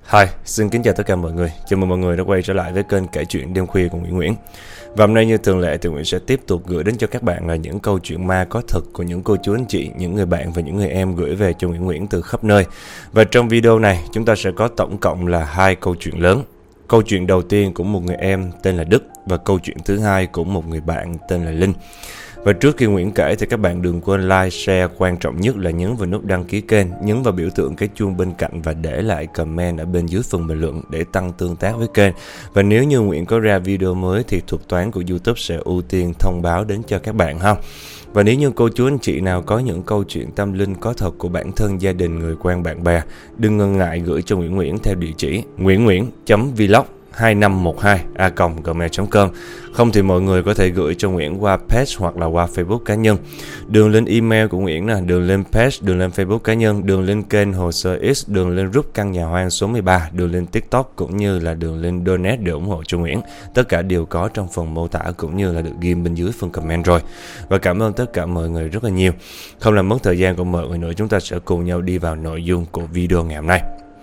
Hi, xin kính chào tất cả mọi người. Chào mừng mọi người đã quay trở lại với kênh kể chuyện đêm khuya của Nguyễn. Và hôm nay như thường lệ thì Nguyễn sẽ tiếp tục gửi đến cho các bạn là những câu chuyện ma có thật của những cô chú anh chị, những người bạn và những người em gửi về cho Nguyễn từ khắp nơi. Và trong video này chúng ta sẽ có tổng cộng là 2 câu chuyện lớn. Câu chuyện đầu tiên của một người em tên là Đức và câu chuyện thứ hai của một người bạn tên là Linh. Và trước khi Nguyễn kể thì các bạn đừng quên like, share, quan trọng nhất là nhấn vào nút đăng ký kênh, nhấn vào biểu tượng cái chuông bên cạnh và để lại comment ở bên dưới phần bình luận để tăng tương tác với kênh. Và nếu như Nguyễn có ra video mới thì thuật toán của YouTube sẽ ưu tiên thông báo đến cho các bạn ha. Và nếu như cô chú anh chị nào có những câu chuyện tâm linh có thật của bản thân, gia đình, người quen, bạn bè, đừng ngần ngại gửi cho Nguyễn theo địa chỉ nguyễn.vlog2512a.gmail.com. Không thì mọi người có thể gửi cho Nguyễn qua page hoặc là qua Facebook cá nhân. Đường link email của Nguyễn nè, đường link page, đường link Facebook cá nhân, đường link kênh Hồ Sơ X, đường link group Căn Nhà Hoang số 13, đường link TikTok cũng như là đường link donate để ủng hộ cho Nguyễn. Tất cả đều có trong phần mô tả cũng như là được ghi bên dưới phần comment rồi. Và cảm ơn tất cả mọi người rất là nhiều. Không làm mất thời gian của mọi người nữa, chúng ta sẽ cùng nhau đi vào nội dung của video ngày hôm nay.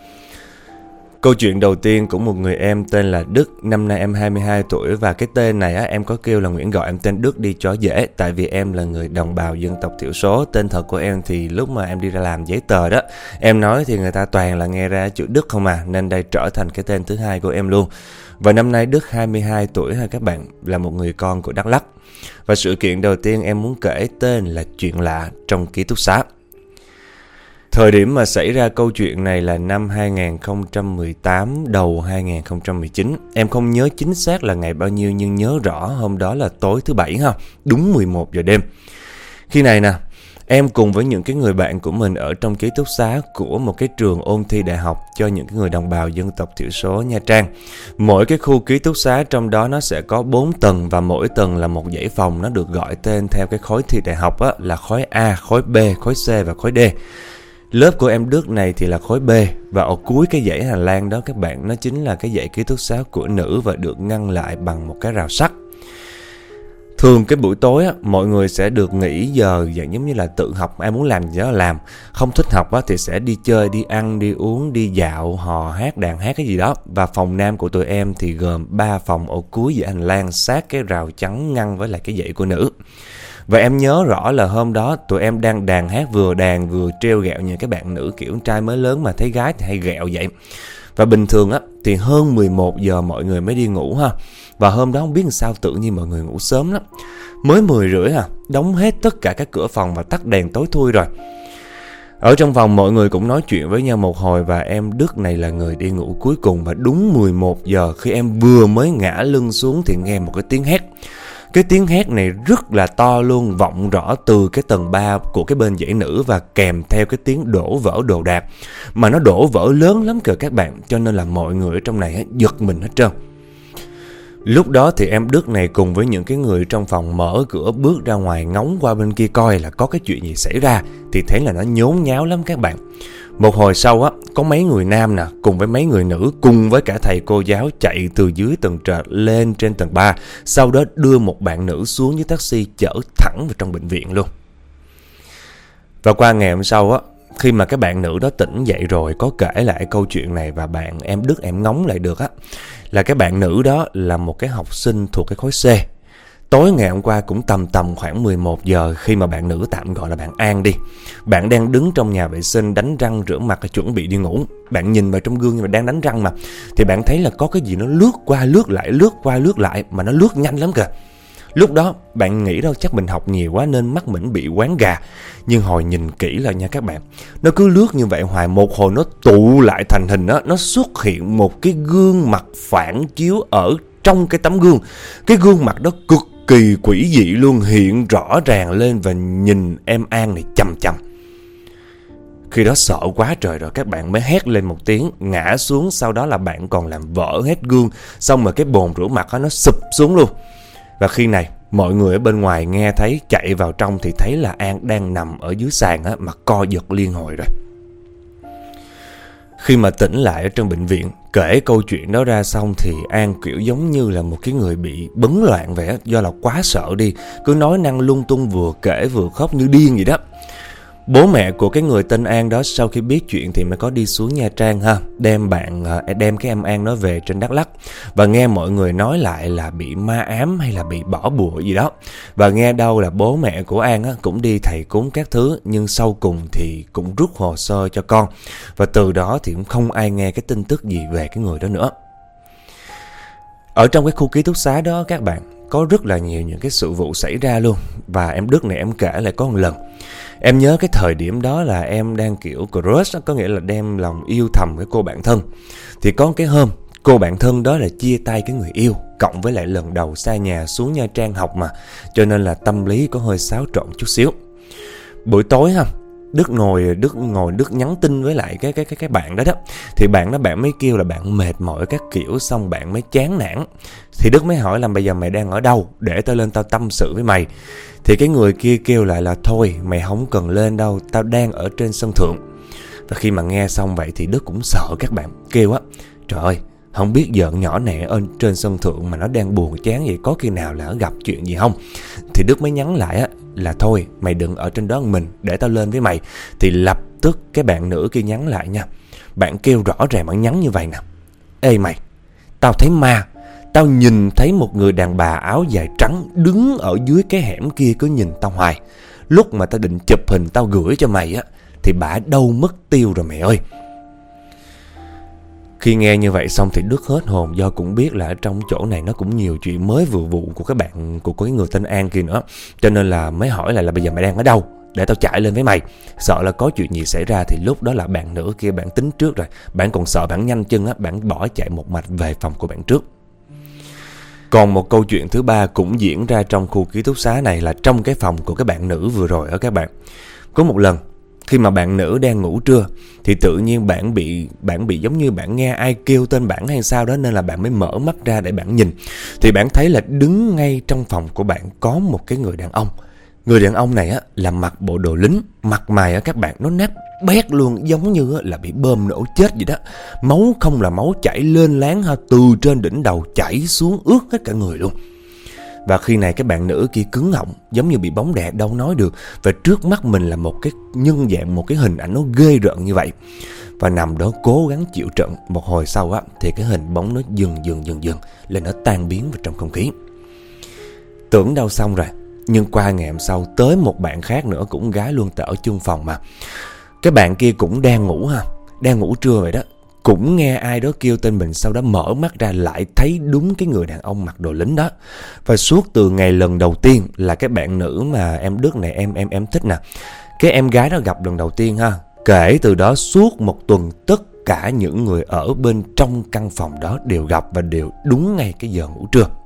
Câu chuyện đầu tiên của một người em tên là Đức, năm nay em 22 tuổi và cái tên này em có kêu là Nguyễn gọi em tên Đức đi cho dễ, tại vì em là người đồng bào dân tộc thiểu số. Tên thật của em thì lúc mà em đi ra làm giấy tờ đó, em nói thì người ta toàn là nghe ra chữ Đức không nên đây trở thành cái tên thứ hai của em luôn. Và năm nay Đức 22 tuổi ha các bạn, là một người con của Đắk Lắk. Và sự kiện đầu tiên em muốn kể tên là chuyện lạ trong ký túc xá. Thời điểm mà xảy ra câu chuyện này là năm 2018, đầu 2019. Em không nhớ chính xác là ngày bao nhiêu nhưng nhớ rõ hôm đó là tối thứ Bảy ha, đúng 11 giờ đêm. Khi này nè, em cùng với những cái người bạn của mình ở trong ký túc xá của một cái trường ôn thi đại học cho những cái người đồng bào dân tộc thiểu số Nha Trang. Mỗi cái khu ký túc xá trong đó nó sẽ có 4 tầng và mỗi tầng là một dãy phòng, nó được gọi tên theo cái khối thi đại học là khối A, khối B, khối C và khối D. Lớp của em Đức này thì là khối B và ở cuối cái dãy hành lang đó các bạn, nó chính là cái dãy ký túc xá của nữ và được ngăn lại bằng một cái rào sắt. Thường cái buổi tối mọi người sẽ được nghỉ giờ dạng giống như là tự học, ai muốn làm gì đó làm. Không thích học thì sẽ đi chơi, đi ăn, đi uống, đi dạo, hò hát, đàn hát cái gì đó. Và phòng nam của tụi em thì gồm 3 phòng ở cuối dãy hành lang sát cái rào chắn ngăn với lại cái dãy của nữ. Và em nhớ rõ là hôm đó tụi em đang đàn hát, vừa đàn vừa trêu ghẹo những cái bạn nữ kiểu trai mới lớn mà thấy gái thì hay ghẹo vậy. Và bình thường thì hơn 11 giờ mọi người mới đi ngủ ha. Và hôm đó không biết làm sao tự nhiên mọi người ngủ sớm lắm. Mới 10 rưỡi đóng hết tất cả các cửa phòng và tắt đèn tối thui rồi. Ở trong phòng mọi người cũng nói chuyện với nhau một hồi và em Đức này là người đi ngủ cuối cùng. Và đúng 11 giờ khi em vừa mới ngã lưng xuống thì nghe một cái tiếng hét. Cái tiếng hét này rất là to luôn, vọng rõ từ cái tầng 3 của cái bên dãy nữ và kèm theo cái tiếng đổ vỡ đồ đạc. Mà nó đổ vỡ lớn lắm kìa các bạn, cho nên là mọi người ở trong này giật mình hết trơn. Lúc đó thì em Đức này cùng với những cái người trong phòng mở cửa bước ra ngoài ngóng qua bên kia coi là có cái chuyện gì xảy ra. Thì thấy là nó nhốn nháo lắm các bạn. Một hồi sau có mấy người nam cùng với mấy người nữ cùng với cả thầy cô giáo chạy từ dưới tầng trệt lên trên tầng 3. Sau đó đưa một bạn nữ xuống dưới taxi chở thẳng vào trong bệnh viện luôn. Và qua ngày hôm sau khi mà cái bạn nữ đó tỉnh dậy rồi có kể lại câu chuyện này và bạn em Đức em ngóng lại được là cái bạn nữ đó là một cái học sinh thuộc cái khối C. Tối ngày hôm qua cũng tầm khoảng 11 giờ khi mà bạn nữ tạm gọi là bạn An đi. Bạn đang đứng trong nhà vệ sinh đánh răng rửa mặt chuẩn bị đi ngủ. Bạn nhìn vào trong gương nhưng mà đang đánh răng mà. Thì bạn thấy là có cái gì nó lướt qua lướt lại mà nó lướt nhanh lắm kìa. Lúc đó bạn nghĩ đâu chắc mình học nhiều quá nên mắt mình bị quáng gà. Nhưng hồi nhìn kỹ là nha các bạn, nó cứ lướt như vậy hoài, một hồi nó tụ lại thành hình nó xuất hiện một cái gương mặt phản chiếu ở trong cái tấm gương. Cái gương mặt đó cực kỳ quỷ dị luôn, hiện rõ ràng lên và nhìn em An này chằm chằm. Khi đó sợ quá trời rồi các bạn mới hét lên một tiếng, ngã xuống. Sau đó là bạn còn làm vỡ hết gương, xong rồi cái bồn rửa mặt nó sụp xuống luôn. Và khi này mọi người ở bên ngoài nghe thấy chạy vào trong thì thấy là An đang nằm ở dưới sàn mà co giật liên hồi rồi. Khi mà tỉnh lại ở trong bệnh viện, kể câu chuyện đó ra xong thì An kiểu giống như là một cái người bị bấn loạn vậy do là quá sợ đi. Cứ nói năng lung tung, vừa kể vừa khóc như điên vậy đó. Bố mẹ của cái người tên An đó sau khi biết chuyện thì mới có đi xuống Nha Trang ha, đem cái em An nó về trên Đắk Lắk, và nghe mọi người nói lại là bị ma ám hay là bị bỏ bùa gì đó, và nghe đâu là bố mẹ của An á cũng đi thầy cúng các thứ, nhưng sau cùng thì cũng rút hồ sơ cho con, và từ đó thì cũng không ai nghe cái tin tức gì về cái người đó nữa. Ở trong cái khu ký túc xá đó các bạn, có rất là nhiều những cái sự vụ xảy ra luôn. Và em Đức này em kể lại có một lần, em nhớ cái thời điểm đó là em đang kiểu crush, có nghĩa là đem lòng yêu thầm cái cô bạn thân. Thì có cái hôm cô bạn thân đó là chia tay cái người yêu, cộng với lại lần đầu xa nhà xuống Nha Trang học mà, cho nên là tâm lý có hơi xáo trộn chút xíu. Buổi tối ha, Đức nhắn tin với lại cái bạn đó đó. Thì bạn mới kêu là bạn mệt mỏi các kiểu, xong bạn mới chán nản. Thì Đức mới hỏi là bây giờ mày đang ở đâu, để tao lên tao tâm sự với mày. Thì cái người kia kêu lại là thôi mày không cần lên đâu, tao đang ở trên sân thượng. Và khi mà nghe xong vậy thì Đức cũng sợ các bạn, kêu á, trời ơi, không biết giận nhỏ nẹ ở trên sân thượng mà nó đang buồn chán vậy, có khi nào là gặp chuyện gì không? Thì Đức mới nhắn lại á là thôi mày đừng ở trên đó mình, để tao lên với mày. Thì lập tức cái bạn nữ kia nhắn lại nha. Bạn kêu rõ ràng, bạn nhắn như vậy nè: ê mày, tao thấy ma. Tao nhìn thấy một người đàn bà áo dài trắng đứng ở dưới cái hẻm kia cứ nhìn tao hoài. Lúc mà tao định chụp hình tao gửi cho mày á thì bả đâu mất tiêu rồi mày ơi. Khi nghe như vậy xong thì Đức hết hồn, do cũng biết là ở trong chỗ này nó cũng nhiều chuyện mới vừa vụ của các bạn, của cái người tên An kia nữa. Cho nên là mới hỏi lại là bây giờ mày đang ở đâu, để tao chạy lên với mày. Sợ là có chuyện gì xảy ra. Thì lúc đó là bạn nữ kia bạn tính trước rồi, bạn còn sợ, bạn nhanh chân á, bạn bỏ chạy một mạch về phòng của bạn trước. Còn một câu chuyện thứ ba cũng diễn ra trong khu ký túc xá này, là trong cái phòng của cái bạn nữ vừa rồi ở các bạn. Có một lần khi mà bạn nữ đang ngủ trưa thì tự nhiên bạn bị giống như bạn nghe ai kêu tên bạn hay sao đó, nên là bạn mới mở mắt ra để bạn nhìn. Thì bạn thấy là đứng ngay trong phòng của bạn có một cái người đàn ông. Người đàn ông này á là mặc bộ đồ lính, mặt mày á các bạn nó nát bét luôn, giống như là bị bơm nổ chết vậy đó. Máu không là máu chảy lên láng ha, từ trên đỉnh đầu chảy xuống ướt hết cả người luôn. Và khi này cái bạn nữ kia cứng họng, giống như bị bóng đè đâu nói được. Và trước mắt mình là một cái nhân dạng, một cái hình ảnh nó ghê rợn như vậy. Và nằm đó cố gắng chịu trận. Một hồi sau á thì cái hình bóng nó dần là nó tan biến vào trong không khí. Tưởng đâu xong rồi, nhưng qua ngày hôm sau tới một bạn khác nữa cũng gái luôn, tại ở chung phòng mà. Cái bạn kia cũng đang ngủ ha, đang ngủ trưa vậy đó, cũng nghe ai đó kêu tên mình, sau đó mở mắt ra lại thấy đúng cái người đàn ông mặc đồ lính đó. Và suốt từ ngày lần đầu tiên là cái bạn nữ mà em Đức này em thích nè, cái em gái đó gặp lần đầu tiên ha, kể từ đó suốt một tuần tất cả những người ở bên trong căn phòng đó đều gặp và đều đúng ngay cái giờ ngủ trưa.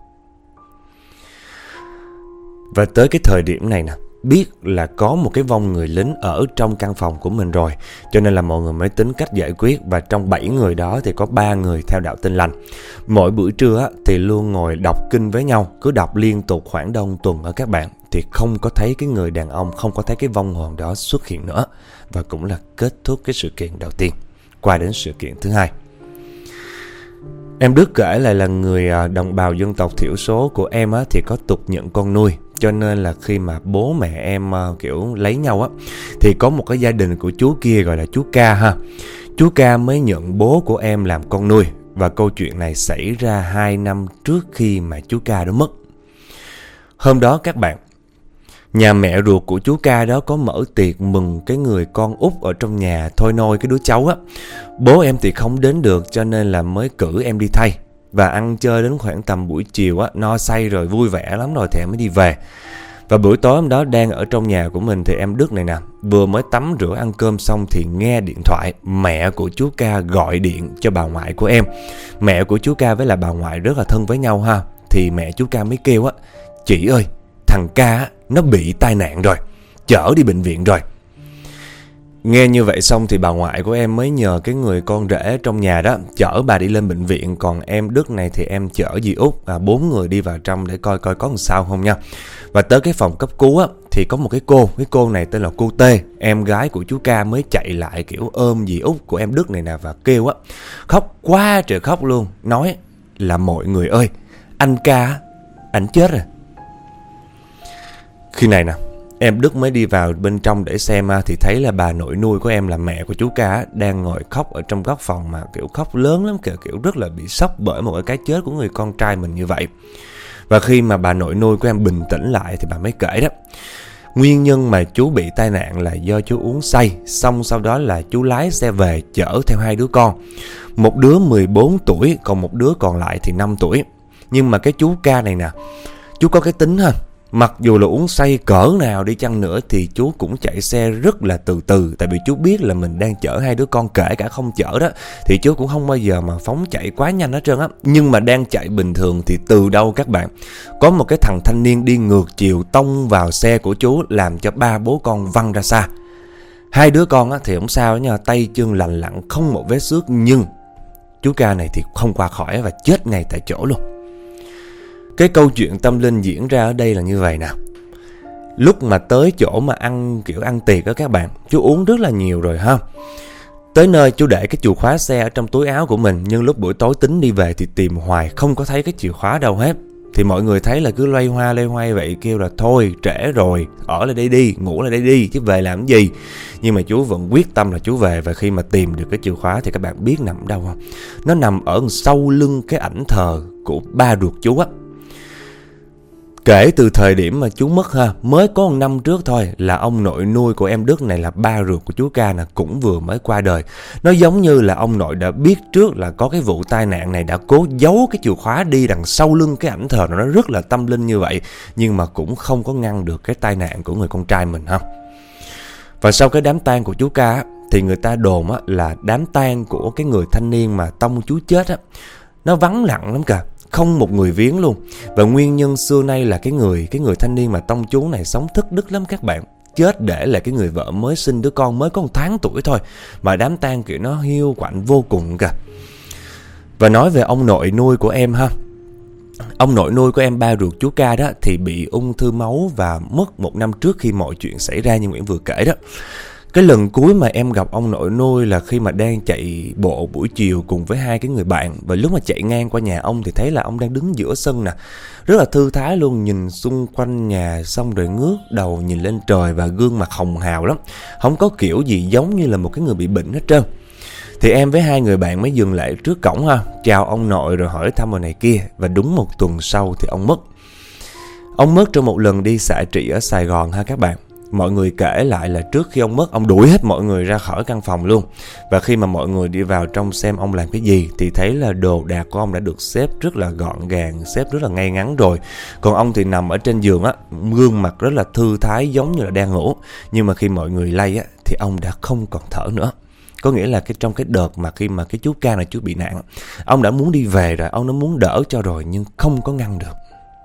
Và tới cái thời điểm này nè, biết là có một cái vong người lính ở trong căn phòng của mình rồi, cho nên là mọi người mới tính cách giải quyết. Và trong 7 người đó thì có 3 người theo đạo Tin Lành. Mỗi buổi trưa á, thì luôn ngồi đọc kinh với nhau, cứ đọc liên tục khoảng đông tuần ở các bạn. Thì không có thấy cái người đàn ông, không có thấy cái vong hồn đó xuất hiện nữa. Và cũng là kết thúc cái sự kiện đầu tiên. Qua đến sự kiện thứ hai. Em Đức kể lại là người đồng bào dân tộc thiểu số của em á, thì có tục nhận con nuôi. Cho nên là khi mà bố mẹ em kiểu lấy nhau á, thì có một cái gia đình của chú kia gọi là chú Ca ha. Chú Ca mới nhận bố của em làm con nuôi. Và câu chuyện này xảy ra 2 năm trước khi mà chú Ca đó mất. Hôm đó các bạn, nhà mẹ ruột của chú Ca đó có mở tiệc mừng cái người con út ở trong nhà thôi nôi cái đứa cháu á. Bố em thì không đến được, cho nên là mới cử em đi thay. Và ăn chơi đến khoảng tầm buổi chiều á, no say rồi, vui vẻ lắm rồi thì em mới đi về. Và buổi tối hôm đó đang ở trong nhà của mình thì em Đức này nè, vừa mới tắm rửa ăn cơm xong thì nghe điện thoại mẹ của chú Ca gọi điện cho bà ngoại của em. Mẹ của chú Ca với là bà ngoại rất là thân với nhau ha. Thì mẹ chú Ca mới kêu á: chị ơi, thằng Ca á, nó bị tai nạn rồi, chở đi bệnh viện rồi. Nghe như vậy xong thì bà ngoại của em mới nhờ cái người con rể trong nhà đó chở bà đi lên bệnh viện. Còn em Đức này thì em chở dì Út, 4 người đi vào trong để coi có làm sao không nha. Và tới cái phòng cấp cứu á, thì có một cái cô này tên là cô T, em gái của chú Ca mới chạy lại kiểu ôm dì Út của em Đức này nè, và kêu á, khóc quá trời khóc luôn, nói là mọi người ơi, anh Ca, ảnh chết rồi. Khi này nè, em Đức mới đi vào bên trong để xem thì thấy là bà nội nuôi của em là mẹ của chú Ca đang ngồi khóc ở trong góc phòng, mà kiểu khóc lớn lắm kìa, kiểu rất là bị sốc bởi một cái chết của người con trai mình như vậy. Và khi mà bà nội nuôi của em bình tĩnh lại thì bà mới kể đó, nguyên nhân mà chú bị tai nạn là do chú uống say, xong sau đó là chú lái xe về chở theo 2 đứa con. Một đứa 14 tuổi, còn một đứa còn lại thì 5 tuổi. Nhưng mà cái chú Ca này nè, chú có cái tính ha, mặc dù là uống say cỡ nào đi chăng nữa thì chú cũng chạy xe rất là từ từ. Tại vì chú biết là mình đang chở 2 đứa con, kể cả không chở đó thì chú cũng không bao giờ mà phóng chạy quá nhanh hết trơn á. Nhưng mà đang chạy bình thường thì từ đâu các bạn, có một cái thằng thanh niên đi ngược chiều tông vào xe của chú, làm cho 3 bố con văng ra xa. 2 đứa con thì không sao nha, tay chân lành lặn, không một vết xước. Nhưng chú Ca này thì không qua khỏi và chết ngay tại chỗ luôn. Cái câu chuyện tâm linh diễn ra ở đây là như vậy nè. Lúc mà tới chỗ mà ăn tiệc đó các bạn, chú uống rất là nhiều rồi ha. Tới nơi chú để cái chìa khóa xe ở trong túi áo của mình, nhưng lúc buổi tối tính đi về thì tìm hoài không có thấy cái chìa khóa đâu hết. Thì mọi người thấy là cứ loay hoay vậy, kêu là thôi trễ rồi, ở lại đây đi, ngủ lại đây đi chứ về làm cái gì. Nhưng mà chú vẫn quyết tâm là chú về. Và khi mà tìm được cái chìa khóa thì các bạn biết nằm ở đâu không? Nó nằm ở sau lưng cái ảnh thờ của ba ruột chú á. Kể từ thời điểm mà chú mất ha, mới có 1 năm trước thôi, là ông nội nuôi của em Đức này là ba ruột của chú Ca nè, cũng vừa mới qua đời. Nó giống như là ông nội đã biết trước là có cái vụ tai nạn này, đã cố giấu cái chìa khóa đi đằng sau lưng cái ảnh thờ nó rất là tâm linh như vậy, nhưng mà cũng không có ngăn được cái tai nạn của người con trai mình ha. Và sau cái đám tang của chú Ca thì người ta đồn là đám tang của cái người thanh niên mà tông chú chết nó vắng lặng lắm cả, không một người viếng luôn. Và nguyên nhân xưa nay là cái người thanh niên mà tông chú này sống thất đức lắm các bạn. Chết để lại cái người vợ mới sinh đứa con mới có 1 tháng tuổi thôi, mà đám tang kiểu nó hiu quạnh vô cùng kìa. Và nói về ông nội nuôi của em ha. Ông nội nuôi của em ba ruột chú Ca đó thì bị ung thư máu và mất 1 năm trước khi mọi chuyện xảy ra như Nguyễn vừa kể đó. Cái lần cuối mà em gặp ông nội nuôi là khi mà đang chạy bộ buổi chiều cùng với 2 cái người bạn. Và lúc mà chạy ngang qua nhà ông thì thấy là ông đang đứng giữa sân nè, rất là thư thái luôn, nhìn xung quanh nhà xong rồi ngước đầu nhìn lên trời, và gương mặt hồng hào lắm, không có kiểu gì giống như là một cái người bị bệnh hết trơn. Thì em với 2 người bạn mới dừng lại trước cổng ha, chào ông nội rồi hỏi thăm rồi này kia. Và đúng 1 tuần sau thì ông mất. Ông mất trong một lần đi xạ trị ở Sài Gòn ha các bạn. Mọi người kể lại là trước khi ông mất, ông đuổi hết mọi người ra khỏi căn phòng luôn. Và khi mà mọi người đi vào trong xem ông làm cái gì thì thấy là đồ đạc của ông đã được xếp rất là gọn gàng, xếp rất là ngay ngắn rồi. Còn ông thì nằm ở trên giường gương mặt rất là thư thái giống như là đang ngủ. Nhưng mà khi mọi người lay thì ông đã không còn thở nữa. Có nghĩa là trong cái đợt mà khi mà cái chú Ca này chú bị nạn, ông đã muốn đi về rồi, ông đã muốn đỡ cho rồi, nhưng không có ngăn được.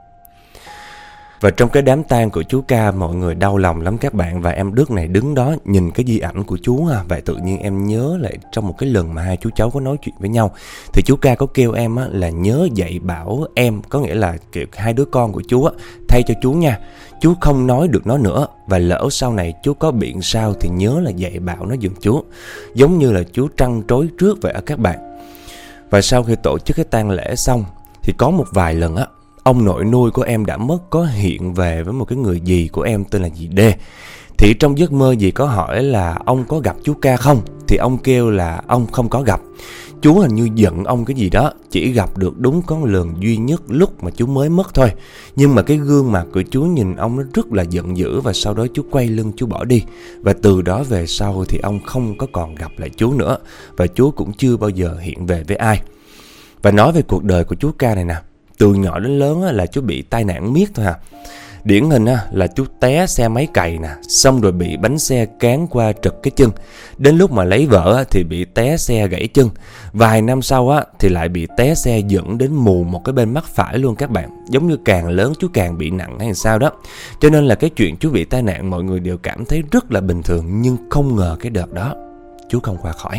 Và trong cái đám tang của chú Ca, mọi người đau lòng lắm các bạn. Và em Đức này đứng đó nhìn cái di ảnh của chú Vậy tự nhiên em nhớ lại trong một cái lần mà 2 chú cháu có nói chuyện với nhau, thì chú Ca có kêu em là nhớ dạy bảo em, có nghĩa là kiểu 2 đứa con của chú thay cho chú nha. Chú không nói được nó nữa, và lỡ sau này chú có bệnh sao thì nhớ là dạy bảo nó giùm chú. Giống như là chú trăn trối trước vậy các bạn. Và sau khi tổ chức cái tang lễ xong thì có một vài lần ông nội nuôi của em đã mất có hiện về với một cái người dì của em tên là dì D. Thì trong giấc mơ dì có hỏi là ông có gặp chú Ca không, thì ông kêu là ông không có gặp. Chú hình như giận ông cái gì đó, chỉ gặp được đúng có một lần duy nhất lúc mà chú mới mất thôi. Nhưng mà cái gương mặt của chú nhìn ông nó rất là giận dữ, và sau đó chú quay lưng chú bỏ đi. Và từ đó về sau thì ông không có còn gặp lại chú nữa, và chú cũng chưa bao giờ hiện về với ai. Và nói về cuộc đời của chú Ca này nè, từ nhỏ đến lớn là chú bị tai nạn miết thôi Điển hình là chú té xe máy cày nè, xong rồi bị bánh xe cán qua trật cái chân. Đến lúc mà lấy vợ thì bị té xe gãy chân. Vài năm sau thì lại bị té xe dẫn đến mù một cái bên mắt phải luôn các bạn. Giống như càng lớn chú càng bị nặng hay sao đó. Cho nên là cái chuyện chú bị tai nạn mọi người đều cảm thấy rất là bình thường. Nhưng không ngờ cái đợt đó chú không qua khỏi.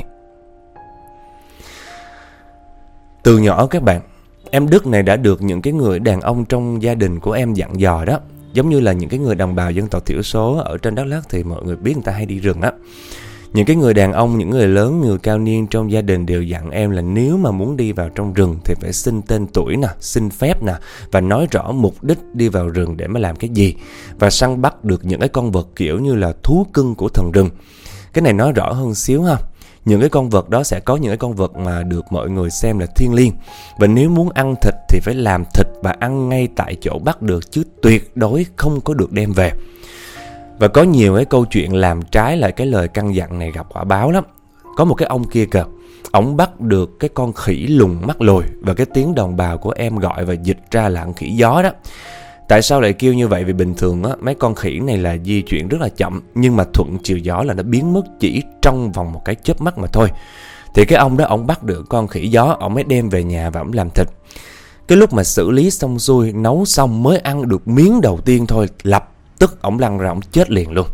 Từ nhỏ các bạn, em Đức này đã được những cái người đàn ông trong gia đình của em dặn dò đó. Giống như là những cái người đồng bào dân tộc thiểu số ở trên Đắk Lắk thì mọi người biết người ta hay đi rừng Những cái người đàn ông, những người lớn, người cao niên trong gia đình đều dặn em là nếu mà muốn đi vào trong rừng thì phải xin tên tuổi nè, xin phép nè, và nói rõ mục đích đi vào rừng để mà làm cái gì, và săn bắt được những cái con vật kiểu như là thú cưng của thần rừng. Cái này nói rõ hơn xíu ha. Những cái con vật đó sẽ có những cái con vật mà được mọi người xem là thiêng liêng, và nếu muốn ăn thịt thì phải làm thịt và ăn ngay tại chỗ bắt được, chứ tuyệt đối không có được đem về. Và có nhiều cái câu chuyện làm trái lại cái lời căn dặn này gặp quả báo lắm. Có một cái ông kia kìa, ổng bắt được cái con khỉ lùn mắt lồi, và cái tiếng đồng bào của em gọi và dịch ra là con khỉ gió đó. Tại sao lại kêu như vậy? Vì bình thường á, mấy con khỉ này là di chuyển rất là chậm, nhưng mà thuận chiều gió là nó biến mất chỉ trong vòng một cái chớp mắt mà thôi. Thì cái ông đó, ổng bắt được con khỉ gió, ổng mới đem về nhà và ổng làm thịt. Cái lúc mà xử lý xong xuôi, nấu xong mới ăn được miếng đầu tiên thôi, lập tức ổng lăn ra, ổng chết liền luôn.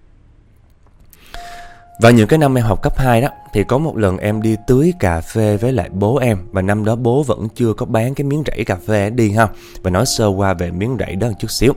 Và những cái năm em học cấp 2 đó, thì có một lần em đi tưới cà phê với lại bố em. Và năm đó bố vẫn chưa có bán cái miếng rẫy cà phê đi ha. Và nói sơ qua về miếng rẫy đó một chút xíu.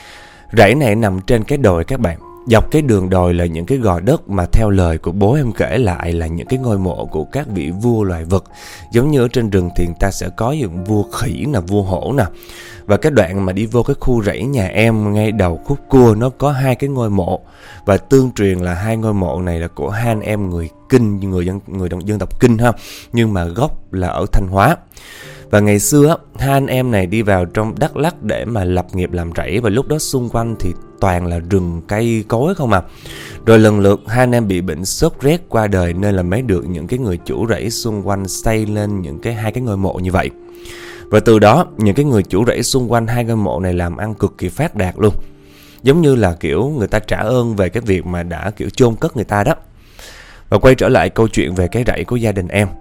Rẫy này nằm trên cái đồi các bạn. Dọc cái đường đồi là những cái gò đất mà theo lời của bố em kể lại là những cái ngôi mộ của các vị vua loài vật. Giống như ở trên rừng thì người ta sẽ có những vua khỉ nè, vua hổ nè. Và cái đoạn mà đi vô cái khu rẫy nhà em, ngay đầu khúc cua, nó có hai cái ngôi mộ. Và tương truyền là hai ngôi mộ này là của hai anh em người Kinh, người dân tộc Kinh ha. Nhưng mà gốc là ở Thanh Hóa. Và ngày xưa hai anh em này đi vào trong Đắk Lắk để mà lập nghiệp làm rẫy. Và lúc đó xung quanh thì toàn là rừng cây cối không à. Rồi lần lượt hai anh em bị bệnh sốt rét qua đời, nên là mới được những cái người chủ rẫy xung quanh xây lên những cái hai cái ngôi mộ như vậy. Và từ đó những cái người chủ rẫy xung quanh hai ngôi mộ này làm ăn cực kỳ phát đạt luôn. Giống như là kiểu người ta trả ơn về cái việc mà đã kiểu chôn cất người ta đó. Và quay trở lại câu chuyện về cái rẫy của gia đình em.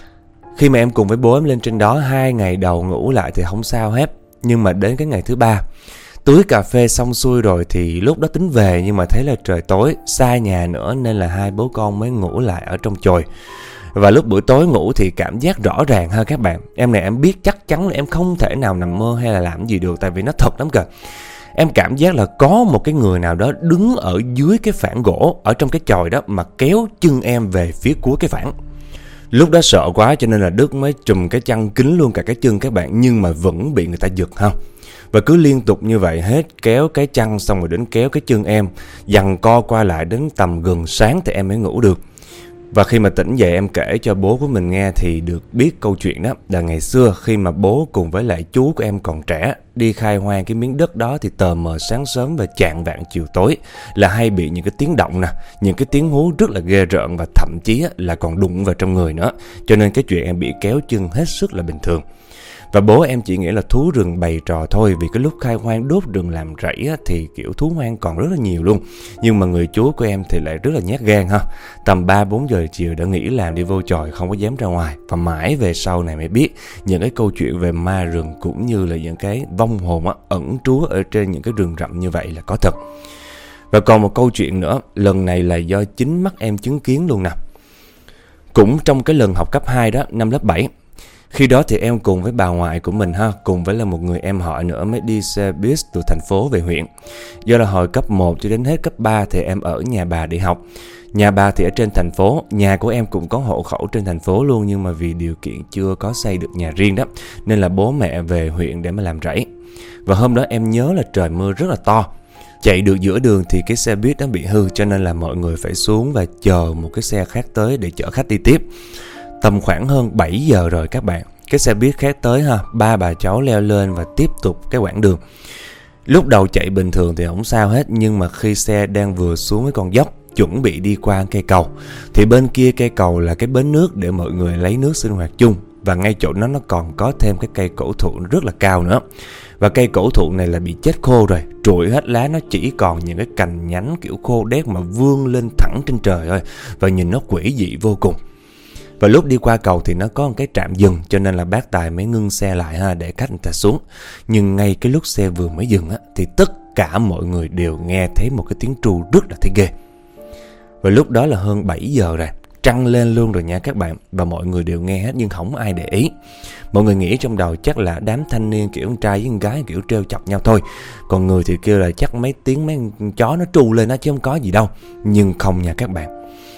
Khi mà em cùng với bố em lên trên đó, 2 ngày đầu ngủ lại thì không sao hết. Nhưng mà đến cái ngày thứ 3, tưới cà phê xong xuôi rồi thì lúc đó tính về, nhưng mà thấy là trời tối, xa nhà nữa, nên là hai bố con mới ngủ lại ở trong chòi. Và lúc buổi tối ngủ thì cảm giác rõ ràng hơn các bạn. Em này em biết chắc chắn là em không thể nào nằm mơ hay là làm gì được, tại vì nó thật lắm kìa. Em cảm giác là có một cái người nào đó đứng ở dưới cái phản gỗ ở trong cái chòi đó mà kéo chân em về phía cuối cái phản. Lúc đó sợ quá cho nên là Đức mới trùm cái chăn kín luôn cả cái chân các bạn, nhưng mà vẫn bị người ta giật ha. Và cứ liên tục như vậy hết, kéo cái chăn xong rồi đến kéo cái chân em, giằng co qua lại đến tầm gần sáng thì em mới ngủ được. Và khi mà tỉnh dậy em kể cho bố của mình nghe thì được biết câu chuyện đó là ngày xưa khi mà bố cùng với lại chú của em còn trẻ đi khai hoang cái miếng đất đó, thì tờ mờ sáng sớm và chạng vạng chiều tối là hay bị những cái tiếng động nè, những cái tiếng hú rất là ghê rợn, và thậm chí là còn đụng vào trong người nữa. Cho nên cái chuyện em bị kéo chân hết sức là bình thường. Và bố em chỉ nghĩ là thú rừng bày trò thôi, vì cái lúc khai hoang đốt rừng làm rẫy thì kiểu thú hoang còn rất là nhiều luôn. Nhưng mà người chú của em thì lại rất là nhát gan ha. Tầm 3-4 giờ chiều đã nghỉ làm đi vô chòi, không có dám ra ngoài. Và mãi về sau này mới biết những cái câu chuyện về ma rừng cũng như là những cái vong hồn ẩn trú ở trên những cái rừng rậm như vậy là có thật. Và còn một câu chuyện nữa, lần này là do chính mắt em chứng kiến luôn nè. Cũng trong cái lần học cấp 2 đó, năm lớp 7. Khi đó thì em cùng với bà ngoại của mình ha, cùng với là một người em họ nữa mới đi xe buýt từ thành phố về huyện. Do là hồi cấp 1 cho đến hết cấp 3 thì em ở nhà bà để học. Nhà bà thì ở trên thành phố, nhà của em cũng có hộ khẩu trên thành phố luôn, nhưng mà vì điều kiện chưa có xây được nhà riêng đó, nên là bố mẹ về huyện để mà làm rẫy. Và hôm đó em nhớ là trời mưa rất là to. Chạy được giữa đường thì cái xe buýt nó bị hư, cho nên là mọi người phải xuống và chờ một cái xe khác tới để chở khách đi tiếp. Tầm khoảng hơn 7 giờ rồi các bạn, cái xe buýt khác tới ha, ba bà cháu leo lên và tiếp tục cái quãng đường. Lúc đầu chạy bình thường thì không sao hết, nhưng mà khi xe đang vừa xuống cái con dốc chuẩn bị đi qua cây cầu, thì bên kia cây cầu là cái bến nước để mọi người lấy nước sinh hoạt chung. Và ngay chỗ nó còn có thêm cái cây cổ thụ rất là cao nữa. Và cây cổ thụ này là bị chết khô rồi, trụi hết lá, nó chỉ còn những cái cành nhánh kiểu khô đét mà vươn lên thẳng trên trời thôi. Và nhìn nó quỷ dị vô cùng. Và lúc đi qua cầu thì nó có một cái trạm dừng, cho nên là bác tài mới ngưng xe lại ha, để khách người ta xuống. Nhưng ngay cái lúc xe vừa mới dừng thì tất cả mọi người đều nghe thấy một cái tiếng tru rất là thấy ghê. Và lúc đó là hơn 7 giờ rồi, trăng lên luôn rồi nha các bạn. Và mọi người đều nghe hết nhưng không ai để ý. Mọi người nghĩ trong đầu chắc là đám thanh niên kiểu con trai với con gái kiểu trêu chọc nhau thôi. Còn người thì kêu là chắc mấy tiếng mấy chó nó tru lên đó chứ không có gì đâu. Nhưng không nha các bạn.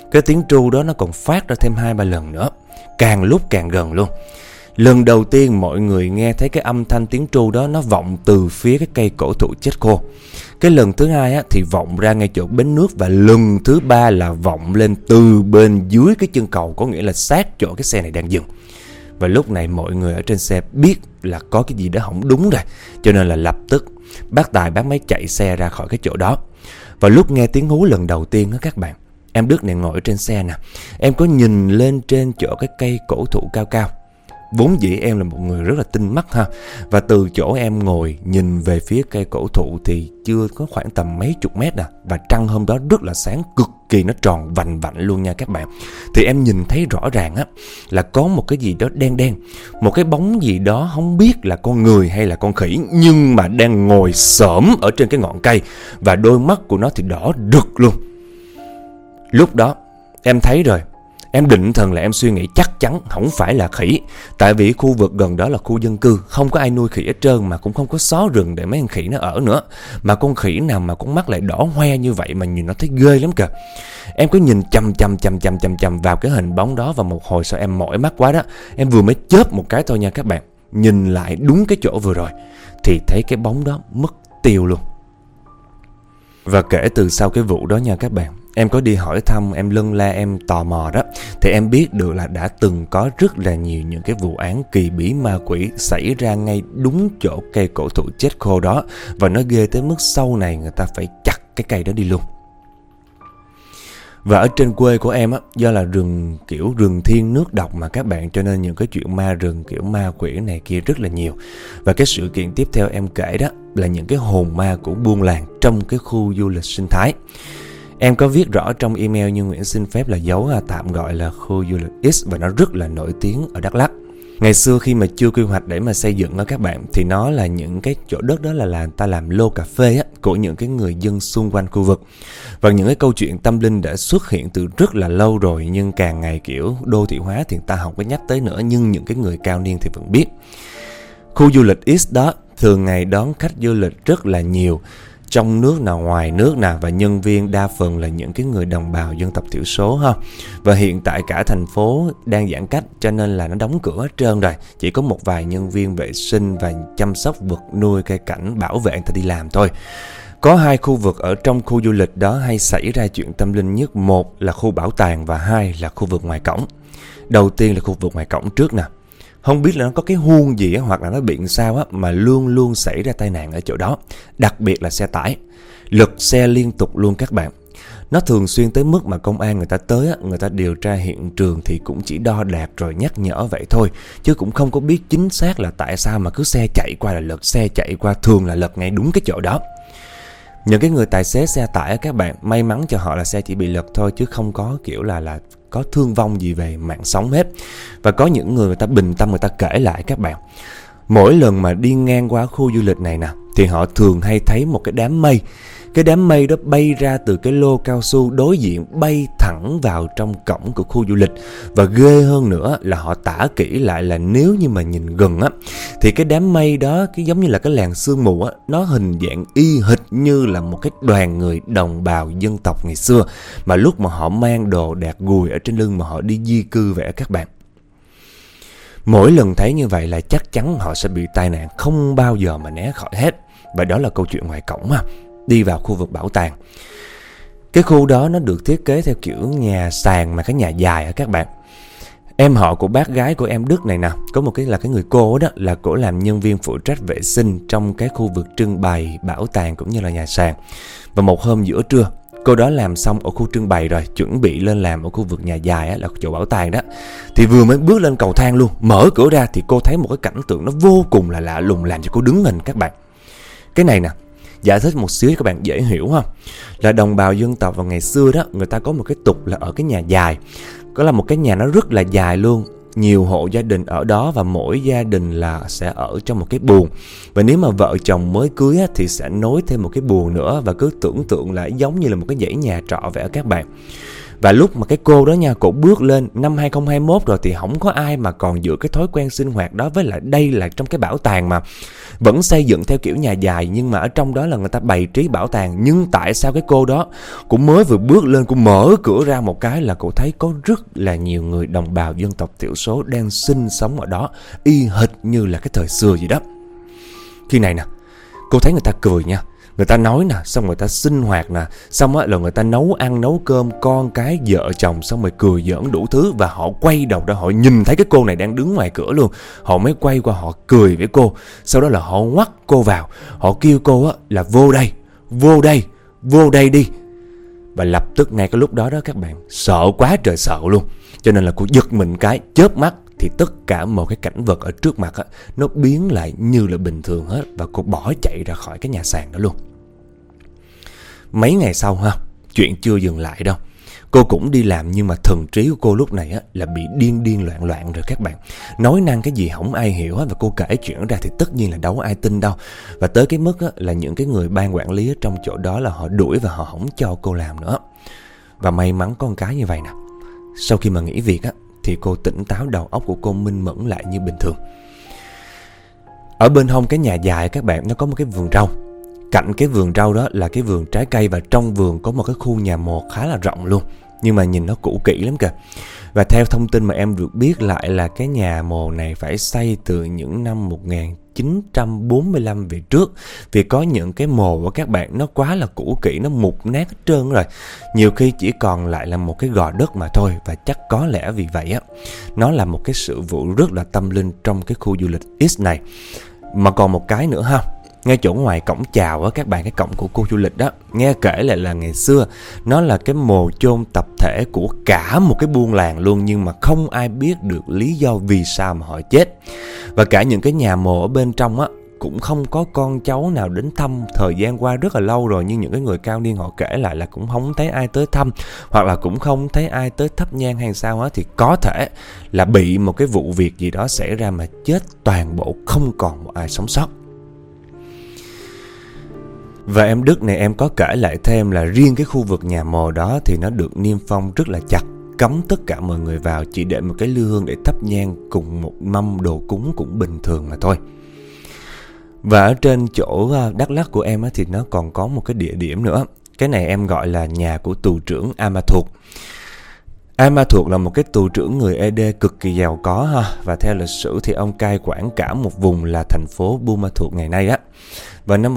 Cái tiếng tru đó nó còn phát ra thêm 2-3 lần nữa, càng lúc càng gần luôn. Lần đầu tiên mọi người nghe thấy cái âm thanh tiếng tru đó nó vọng từ phía cái cây cổ thụ chết khô. Cái lần thứ hai á, thì vọng ra ngay chỗ bến nước. Và lần thứ ba là vọng lên từ bên dưới cái chân cầu, có nghĩa là sát chỗ cái xe này đang dừng. Và lúc này mọi người ở trên xe biết là có cái gì đó không đúng rồi, cho nên là lập tức bác Tài bác máy chạy xe ra khỏi cái chỗ đó. Và lúc nghe tiếng hú lần đầu tiên á các bạn, em Đức này ngồi ở trên xe nè, em có nhìn lên trên chỗ cái cây cổ thụ cao cao. Vốn dĩ em là một người rất là tinh mắt ha, và từ chỗ em ngồi nhìn về phía cây cổ thụ thì chưa có khoảng tầm mấy chục mét nè, và trăng hôm đó rất là sáng, cực kỳ nó tròn vành vạnh luôn nha các bạn. Thì em nhìn thấy rõ ràng á là có một cái gì đó đen đen, một cái bóng gì đó không biết là con người hay là con khỉ, nhưng mà đang ngồi xổm ở trên cái ngọn cây, và đôi mắt của nó thì đỏ rực luôn. Lúc đó em thấy rồi, em định thần là em suy nghĩ chắc chắn không phải là khỉ. Tại vì khu vực gần đó là khu dân cư, không có ai nuôi khỉ hết trơn, mà cũng không có xó rừng để mấy con khỉ nó ở nữa. Mà con khỉ nào mà con mắt lại đỏ hoe như vậy mà nhìn nó thấy ghê lắm kìa. Em cứ nhìn chằm vào cái hình bóng đó, và một hồi sau em mỏi mắt quá đó, em vừa mới chớp một cái thôi nha các bạn, nhìn lại đúng cái chỗ vừa rồi thì thấy cái bóng đó mất tiêu luôn. Và kể từ sau cái vụ đó nha các bạn, em có đi hỏi thăm, em lân la, em tò mò đó, thì em biết được là đã từng có rất là nhiều những cái vụ án kỳ bí ma quỷ xảy ra ngay đúng chỗ cây cổ thụ chết khô đó. Và nó ghê tới mức sau này người ta phải chặt cái cây đó đi luôn. Và ở trên quê của em á, do là rừng kiểu rừng thiên nước độc mà các bạn, cho nên những cái chuyện ma rừng kiểu ma quỷ này kia rất là nhiều. Và cái sự kiện tiếp theo em kể đó là những cái hồn ma của buôn làng trong cái khu du lịch sinh thái. Em có viết rõ trong email, nhưng Nguyễn xin phép là giấu tạm gọi là khu du lịch X, và nó rất là nổi tiếng ở Đắk Lắk. Ngày xưa khi mà chưa quy hoạch để mà xây dựng đó các bạn, thì nó là những cái chỗ đất đó là người ta làm lô cà phê á, của những cái người dân xung quanh khu vực. Và những cái câu chuyện tâm linh đã xuất hiện từ rất là lâu rồi, nhưng càng ngày kiểu đô thị hóa thì người ta không có nhắc tới nữa, nhưng những cái người cao niên thì vẫn biết. Khu du lịch X đó thường ngày đón khách du lịch rất là nhiều, trong nước nào ngoài nước nào, và nhân viên đa phần là những cái người đồng bào dân tộc thiểu số ha. Và hiện tại cả thành phố đang giãn cách, cho nên là nó đóng cửa hết trơn rồi, chỉ có một vài nhân viên vệ sinh và chăm sóc vật nuôi, cây cảnh, bảo vệ người ta đi làm thôi. Có 2 khu vực ở trong khu du lịch đó hay xảy ra chuyện tâm linh nhất. Một là khu bảo tàng, và 2 là khu vực ngoài cổng. Đầu tiên là khu vực ngoài cổng trước nè. Không biết là nó có cái huông gì á, hoặc là nó bị sao á, mà luôn luôn xảy ra tai nạn ở chỗ đó. Đặc biệt là xe tải, lật xe liên tục luôn các bạn. Nó thường xuyên tới mức mà công an người ta tới á, người ta điều tra hiện trường thì cũng chỉ đo đạc rồi nhắc nhở vậy thôi, chứ cũng không có biết chính xác là tại sao mà cứ xe chạy qua là lật, xe chạy qua thường là lật ngay đúng cái chỗ đó. Những cái người tài xế xe tải các bạn, may mắn cho họ là xe chỉ bị lật thôi, chứ không có kiểu là có thương vong gì về mạng sống hết. Và có những người ta bình tâm, người ta kể lại các bạn, mỗi lần mà đi ngang qua khu du lịch này nè, thì họ thường hay thấy một cái đám mây. Cái đám mây đó bay ra từ cái lô cao su đối diện, bay thẳng vào trong cổng của khu du lịch. Và ghê hơn nữa là họ tả kỹ lại là nếu như mà nhìn gần á, thì cái đám mây đó cái giống như là cái làn sương mù á, nó hình dạng y hệt như là một cái đoàn người đồng bào dân tộc ngày xưa, mà lúc mà họ mang đồ đạc gùi ở trên lưng mà họ đi di cư vậy các bạn. Mỗi lần thấy như vậy là chắc chắn họ sẽ bị tai nạn, không bao giờ mà né khỏi hết. Và đó là câu chuyện ngoài cổng mà. Đi vào khu vực bảo tàng, cái khu đó nó được thiết kế theo kiểu nhà sàn mà cái nhà dài á các bạn. Em họ của bác gái của em Đức này nè, có một cái là cái người cô đó, là cổ làm nhân viên phụ trách vệ sinh trong cái khu vực trưng bày bảo tàng cũng như là nhà sàn. Và một hôm giữa trưa, cô đó làm xong ở khu trưng bày rồi, chuẩn bị lên làm ở khu vực nhà dài á, là chỗ bảo tàng đó. Thì vừa mới bước lên cầu thang luôn, mở cửa ra thì cô thấy một cái cảnh tượng nó vô cùng là lạ lùng, làm cho cô đứng hình các bạn. Cái này nè, giải thích một xíu các bạn dễ hiểu không? Là đồng bào dân tộc vào ngày xưa đó, người ta có một cái tục là ở cái nhà dài. Có là một cái nhà nó rất là dài luôn, nhiều hộ gia đình ở đó, và mỗi gia đình là sẽ ở trong một cái buồng. Và nếu mà vợ chồng mới cưới á, thì sẽ nối thêm một cái buồng nữa, và cứ tưởng tượng là giống như là một cái dãy nhà trọ vậy các bạn. Và lúc mà cái cô đó nha, cổ bước lên năm 2021 rồi thì không có ai mà còn giữ cái thói quen sinh hoạt đó. Với lại đây là trong cái bảo tàng mà vẫn xây dựng theo kiểu nhà dài, nhưng mà ở trong đó là người ta bày trí bảo tàng. Nhưng tại sao cái cô đó cũng mới vừa bước lên, cũng mở cửa ra một cái là cô thấy có rất là nhiều người đồng bào dân tộc thiểu số đang sinh sống ở đó, y hệt như là cái thời xưa vậy đó. Khi này nè, cô thấy người ta cười nha, người ta nói nè, xong người ta sinh hoạt nè, xong á là người ta nấu ăn nấu cơm, con cái vợ chồng, xong rồi cười giỡn đủ thứ. Và họ quay đầu ra, họ nhìn thấy cái cô này đang đứng ngoài cửa luôn, họ mới quay qua họ cười với cô. Sau đó là họ ngoắt cô vào, họ kêu cô á là vô đây, vô đây, vô đây đi. Và lập tức ngay cái lúc đó đó các bạn, sợ quá trời sợ luôn, cho nên là cô giật mình cái, chớp mắt thì tất cả một cái cảnh vật ở trước mặt á, nó biến lại như là bình thường hết. Và cô bỏ chạy ra khỏi cái nhà sàn đó luôn. Mấy ngày sau ha, chuyện chưa dừng lại đâu. Cô cũng đi làm, nhưng mà thần trí của cô lúc này á là bị điên loạn rồi các bạn. Nói năng cái gì không ai hiểu hết, và cô kể chuyện ra thì tất nhiên là đâu có ai tin đâu. Và tới cái mức á là những cái người ban quản lý ở trong chỗ đó là họ đuổi và họ không cho cô làm nữa. Và may mắn có một cái như vậy nè, sau khi mà nghỉ việc á thì cô tỉnh táo, đầu óc của cô minh mẫn lại như bình thường. Ở bên hông cái nhà dài các bạn, nó có một cái vườn rau. Cạnh cái vườn rau đó là cái vườn trái cây, và trong vườn có một cái khu nhà mồ khá là rộng luôn, nhưng mà nhìn nó cũ kỹ lắm kìa. Và theo thông tin mà em được biết lại là cái nhà mồ này phải xây từ những năm 1945 về trước. Vì có những cái mồ của các bạn nó quá là cũ kỹ, nó mục nát hết trơn rồi. Nhiều khi chỉ còn lại là một cái gò đất mà thôi. Và chắc có lẽ vì vậy á, nó là một cái sự vụ rất là tâm linh trong cái khu du lịch X này. Mà còn một cái nữa ha, ngay chỗ ngoài cổng chào á các bạn, cái cổng của khu du lịch đó, nghe kể lại là ngày xưa nó là cái mồ chôn tập thể của cả một cái buôn làng luôn, nhưng mà không ai biết được lý do vì sao mà họ chết. Và cả những cái nhà mồ ở bên trong á cũng không có con cháu nào đến thăm. Thời gian qua rất là lâu rồi, nhưng những cái người cao niên họ kể lại là cũng không thấy ai tới thăm, hoặc là cũng không thấy ai tới thắp nhang hay sao á. Thì có thể là bị một cái vụ việc gì đó xảy ra mà chết toàn bộ, không còn một ai sống sót. Và em Đức này em có kể lại thêm là riêng cái khu vực nhà mồ đó thì nó được niêm phong rất là chặt, cấm tất cả mọi người vào, chỉ để một cái lư hương để thắp nhang cùng một mâm đồ cúng cũng bình thường mà thôi. Và ở trên chỗ Đắk Lắk của em á, thì nó còn có một cái địa điểm nữa. Cái này em gọi là nhà của tù trưởng Ama Thuộc. Ama Thuộc là một cái tù trưởng người ED cực kỳ giàu có ha. Và theo lịch sử thì ông cai quản cả một vùng là thành phố Buôn Ma Thuột ngày nay á. Vào năm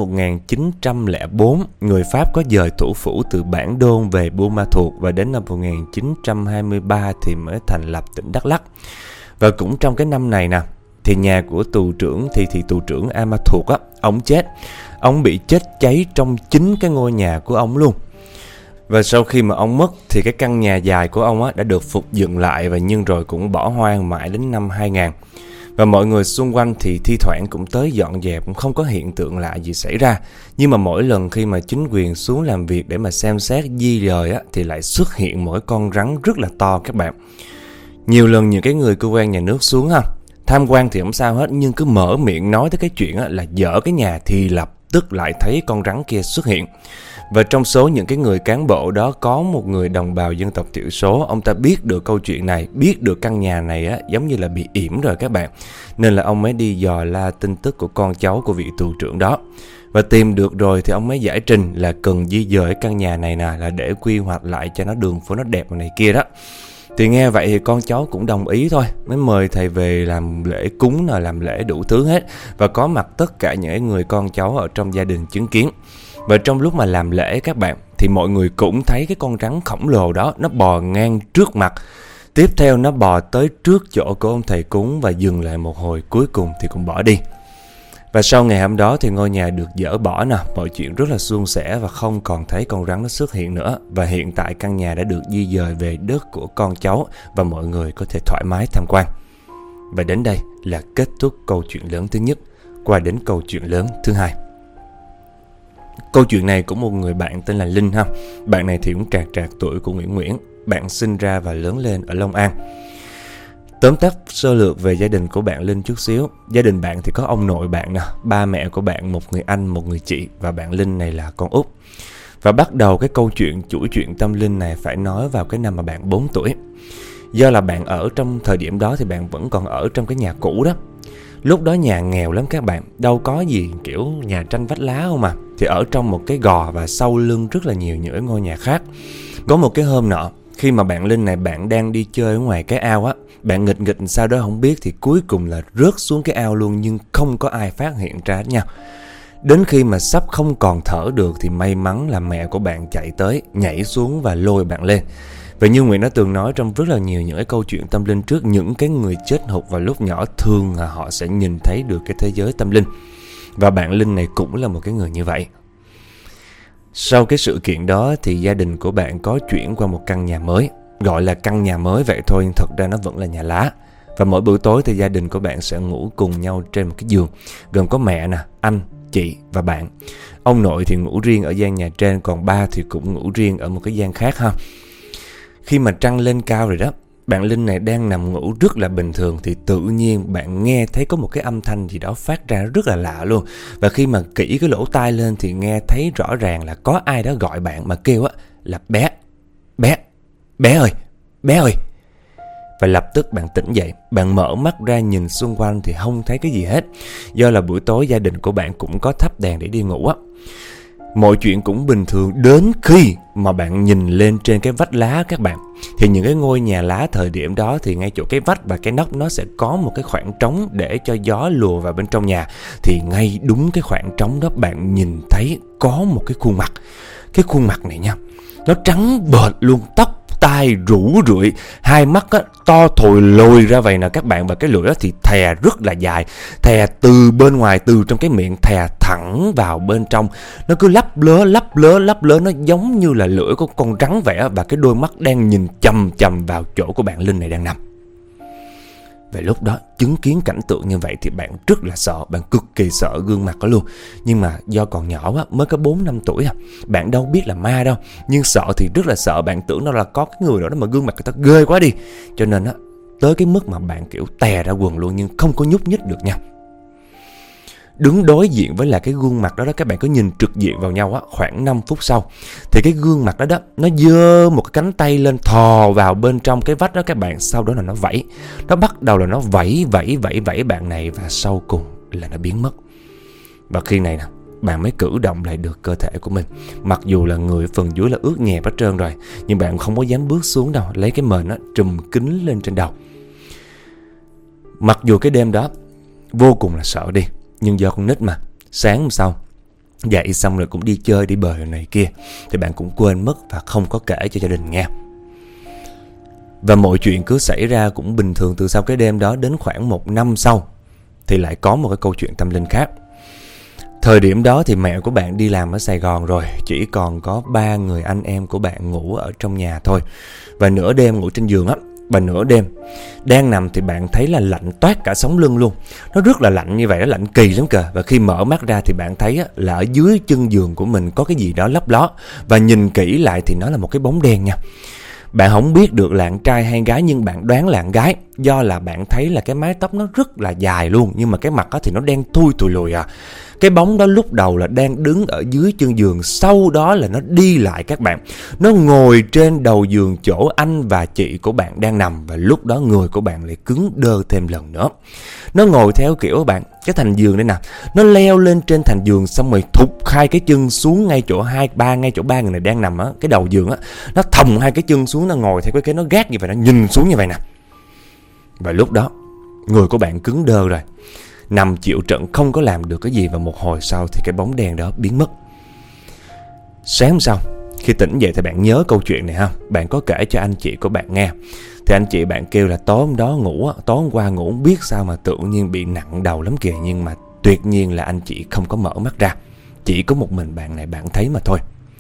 1904, người Pháp có dời thủ phủ từ Bản Đôn về Buôn Ma Thuột, và đến năm 1923 thì mới thành lập tỉnh Đắk Lắk. Và cũng trong cái năm này nè, thì nhà của tù trưởng thì tù trưởng Ama Thuộc á, ông chết. Ông bị chết cháy trong chính cái ngôi nhà của ông luôn. Và sau khi mà ông mất thì cái căn nhà dài của ông á đã được phục dựng lại, và nhưng rồi cũng bỏ hoang mãi đến năm 2000. Và mọi người xung quanh thì thi thoảng cũng tới dọn dẹp, cũng không có hiện tượng lạ gì xảy ra. Nhưng mà mỗi lần khi mà chính quyền xuống làm việc để mà xem xét di dời á, thì lại xuất hiện một cái con rắn rất là to các bạn. Nhiều lần những cái người cơ quan nhà nước xuống ha, tham quan thì không sao hết, nhưng cứ mở miệng nói tới cái chuyện á, là dỡ cái nhà thì lập tức lại thấy con rắn kia xuất hiện. Và trong số những cái người cán bộ đó có một người đồng bào dân tộc thiểu số. Ông ta biết được câu chuyện này, biết được căn nhà này á giống như là bị yểm rồi các bạn, nên là ông mới đi dò la tin tức của con cháu của vị tù trưởng đó. Và tìm được rồi thì ông mới giải trình là cần di dời căn nhà này nè, là để quy hoạch lại cho nó đường phố nó đẹp này kia đó. Thì nghe vậy thì con cháu cũng đồng ý thôi, mới mời thầy về làm lễ cúng, làm lễ đủ thứ hết. Và có mặt tất cả những người con cháu ở trong gia đình chứng kiến. Và trong lúc mà làm lễ các bạn, thì mọi người cũng thấy cái con rắn khổng lồ đó nó bò ngang trước mặt. Tiếp theo nó bò tới trước chỗ của ông thầy cúng và dừng lại một hồi, cuối cùng thì cũng bỏ đi. Và sau ngày hôm đó thì ngôi nhà được dỡ bỏ nè, mọi chuyện rất là suôn sẻ và không còn thấy con rắn nó xuất hiện nữa. Và hiện tại căn nhà đã được di dời về đất của con cháu và mọi người có thể thoải mái tham quan. Và đến đây là kết thúc câu chuyện lớn thứ nhất, qua đến câu chuyện lớn thứ hai. Câu chuyện này của một người bạn tên là Linh ha. Bạn này thì cũng trạc tuổi của Nguyễn. Bạn sinh ra và lớn lên ở Long An. Tóm tắt sơ lược về gia đình của bạn Linh chút xíu. Gia đình bạn thì có ông nội bạn nè, ba mẹ của bạn, một người anh, một người chị, và bạn Linh này là con út. Và bắt đầu cái câu chuyện chuỗi chuyện tâm linh này phải nói vào cái năm mà bạn 4 tuổi. Do là bạn ở trong thời điểm đó thì bạn vẫn còn ở trong cái nhà cũ đó. Lúc đó nhà nghèo lắm các bạn, đâu có gì kiểu nhà tranh vách lá không mà. Thì ở trong một cái gò và sau lưng rất là nhiều những ngôi nhà khác. Có một cái hôm nọ, khi mà bạn Linh này bạn đang đi chơi ở ngoài cái ao á, bạn nghịch sao đó không biết thì cuối cùng là rớt xuống cái ao luôn, nhưng không có ai phát hiện ra hết nha. Đến khi mà sắp không còn thở được thì may mắn là mẹ của bạn chạy tới, nhảy xuống và lôi bạn lên. Và như Nguyễn đã từng nói trong rất là nhiều những cái câu chuyện tâm linh trước, những cái người chết hụt vào lúc nhỏ thường là họ sẽ nhìn thấy được cái thế giới tâm linh. Và bạn Linh này cũng là một cái người như vậy. Sau cái sự kiện đó thì gia đình của bạn có chuyển qua một căn nhà mới. Gọi là căn nhà mới vậy thôi, nhưng thật ra nó vẫn là nhà lá. Và mỗi buổi tối thì gia đình của bạn sẽ ngủ cùng nhau trên một cái giường, gồm có mẹ nè, anh, chị và bạn. Ông nội thì ngủ riêng ở gian nhà trên, còn ba thì cũng ngủ riêng ở một cái gian khác ha. Khi mà trăng lên cao rồi đó, bạn Linh này đang nằm ngủ rất là bình thường thì tự nhiên bạn nghe thấy có một cái âm thanh gì đó phát ra rất là lạ luôn. Và khi mà kỹ cái lỗ tai lên thì nghe thấy rõ ràng là có ai đó gọi bạn mà kêu á là bé, bé, bé ơi, bé ơi. Và lập tức bạn tỉnh dậy, bạn mở mắt ra nhìn xung quanh thì không thấy cái gì hết. Do là buổi tối gia đình của bạn cũng có thắp đèn để đi ngủ á. Mọi chuyện cũng bình thường đến khi mà bạn nhìn lên trên cái vách lá các bạn. Thì những cái ngôi nhà lá thời điểm đó thì ngay chỗ cái vách và cái nóc nó sẽ có một cái khoảng trống để cho gió lùa vào bên trong nhà. Thì ngay đúng cái khoảng trống đó bạn nhìn thấy có một cái khuôn mặt. Cái khuôn mặt này nha, nó trắng bệch luôn, tóc tai rũ rượi, hai mắt á, to thồi lồi ra vậy nè các bạn. Và cái lưỡi đó thì thè rất là dài, thè từ bên ngoài, từ trong cái miệng thè thẳng vào bên trong. Nó cứ lấp lớ, nó giống như là lưỡi của con rắn vậy á. Và cái đôi mắt đang nhìn chằm chằm vào chỗ của bạn Linh này đang nằm. Về lúc đó chứng kiến cảnh tượng như vậy thì bạn rất là sợ, bạn cực kỳ sợ gương mặt đó luôn. Nhưng mà do còn nhỏ á, mới có 4-5 tuổi à, bạn đâu biết là ma đâu. Nhưng sợ thì rất là sợ, bạn tưởng đó là có cái người đó mà gương mặt người ta ghê quá đi. Cho nên á, tới cái mức mà bạn kiểu tè ra quần luôn nhưng không có nhúc nhích được nha. Đứng đối diện với là cái gương mặt đó các bạn có nhìn trực diện vào nhau á, khoảng 5 phút sau thì cái gương mặt đó nó giơ một cái cánh tay lên thò vào bên trong cái vách đó các bạn. Sau đó là nó vẫy, nó bắt đầu là nó vẫy bạn này và sau cùng là nó biến mất. Và khi này nè, bạn mới cử động lại được cơ thể của mình. Mặc dù là người phần dưới là ướt nhẹp hết trơn rồi, nhưng bạn không có dám bước xuống đâu, lấy cái mền nó trùm kín lên trên đầu. Mặc dù cái đêm đó vô cùng là sợ đi, nhưng do con nít mà, sáng hôm sau dậy xong rồi cũng đi chơi đi bời này kia thì bạn cũng quên mất và không có kể cho gia đình nghe. Và mọi chuyện cứ xảy ra cũng bình thường từ sau cái đêm đó đến khoảng 1 năm sau thì lại có một cái câu chuyện tâm linh khác. Thời điểm đó thì mẹ của bạn đi làm ở Sài Gòn rồi, chỉ còn có 3 người anh em của bạn ngủ ở trong nhà thôi. Và nửa đêm ngủ trên giường á, và nửa đêm đang nằm thì bạn thấy là lạnh toát cả sống lưng luôn. Nó rất là lạnh như vậy, nó lạnh kỳ lắm kìa. Và khi mở mắt ra thì bạn thấy là ở dưới chân giường của mình có cái gì đó lấp ló. Và nhìn kỹ lại thì nó là một cái bóng đen nha. Bạn không biết được là trai hay gái, nhưng bạn đoán là gái. Do là bạn thấy là cái mái tóc nó rất là dài luôn, nhưng mà cái mặt thì nó đen thui thùi lùi à. Cái bóng đó lúc đầu là đang đứng ở dưới chân giường, sau đó là nó đi lại các bạn. Nó ngồi trên đầu giường chỗ anh và chị của bạn đang nằm. Và lúc đó người của bạn lại cứng đơ thêm lần nữa. Nó ngồi theo kiểu bạn, cái thành giường đây nè, nó leo lên trên thành giường xong rồi thụt hai cái chân xuống ngay chỗ ngay chỗ ba người này đang nằm á, cái đầu giường á. Nó thòng hai cái chân xuống, nó ngồi theo cái nó gác như vậy, nó nhìn xuống như vậy nè. Và lúc đó người của bạn cứng đơ rồi, nằm chịu trận không có làm được cái gì. Và một hồi sau thì cái bóng đen đó biến mất. Sáng hôm sau khi tỉnh dậy thì bạn nhớ câu chuyện này ha. Bạn có kể cho anh chị của bạn nghe. Thì anh chị bạn kêu là tối hôm đó ngủ, tối hôm qua ngủ không biết sao mà tự nhiên bị nặng đầu lắm kìa. Nhưng mà tuyệt nhiên là anh chị không có mở mắt ra, chỉ có một mình bạn này bạn thấy mà thôi.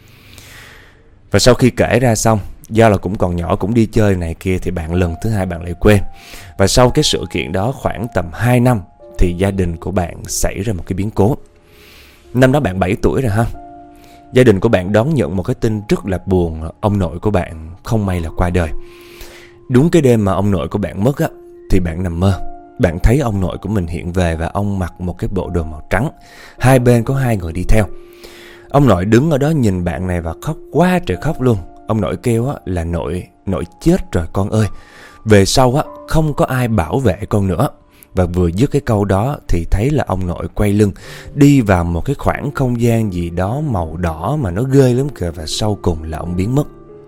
Và sau khi kể ra xong, do là cũng còn nhỏ cũng đi chơi này kia, thì bạn lần thứ hai bạn lại quên. Và sau cái sự kiện đó khoảng tầm 2 năm thì gia đình của bạn xảy ra một cái biến cố. Năm đó bạn 7 tuổi rồi ha. Gia đình của bạn đón nhận một cái tin rất là buồn, ông nội của bạn không may là qua đời. Đúng cái đêm mà ông nội của bạn mất á, thì bạn nằm mơ. Bạn thấy ông nội của mình hiện về và ông mặc một cái bộ đồ màu trắng. Hai bên có 2 người đi theo. Ông nội đứng ở đó nhìn bạn này và khóc quá trời khóc luôn. Ông nội kêu là nội chết rồi con ơi. Về sau không có ai bảo vệ con nữa. Và vừa dứt cái câu đó thì thấy là ông nội quay lưng đi vào một cái khoảng không gian gì đó màu đỏ mà nó ghê lắm kìa. Và sau cùng là ông biến mất.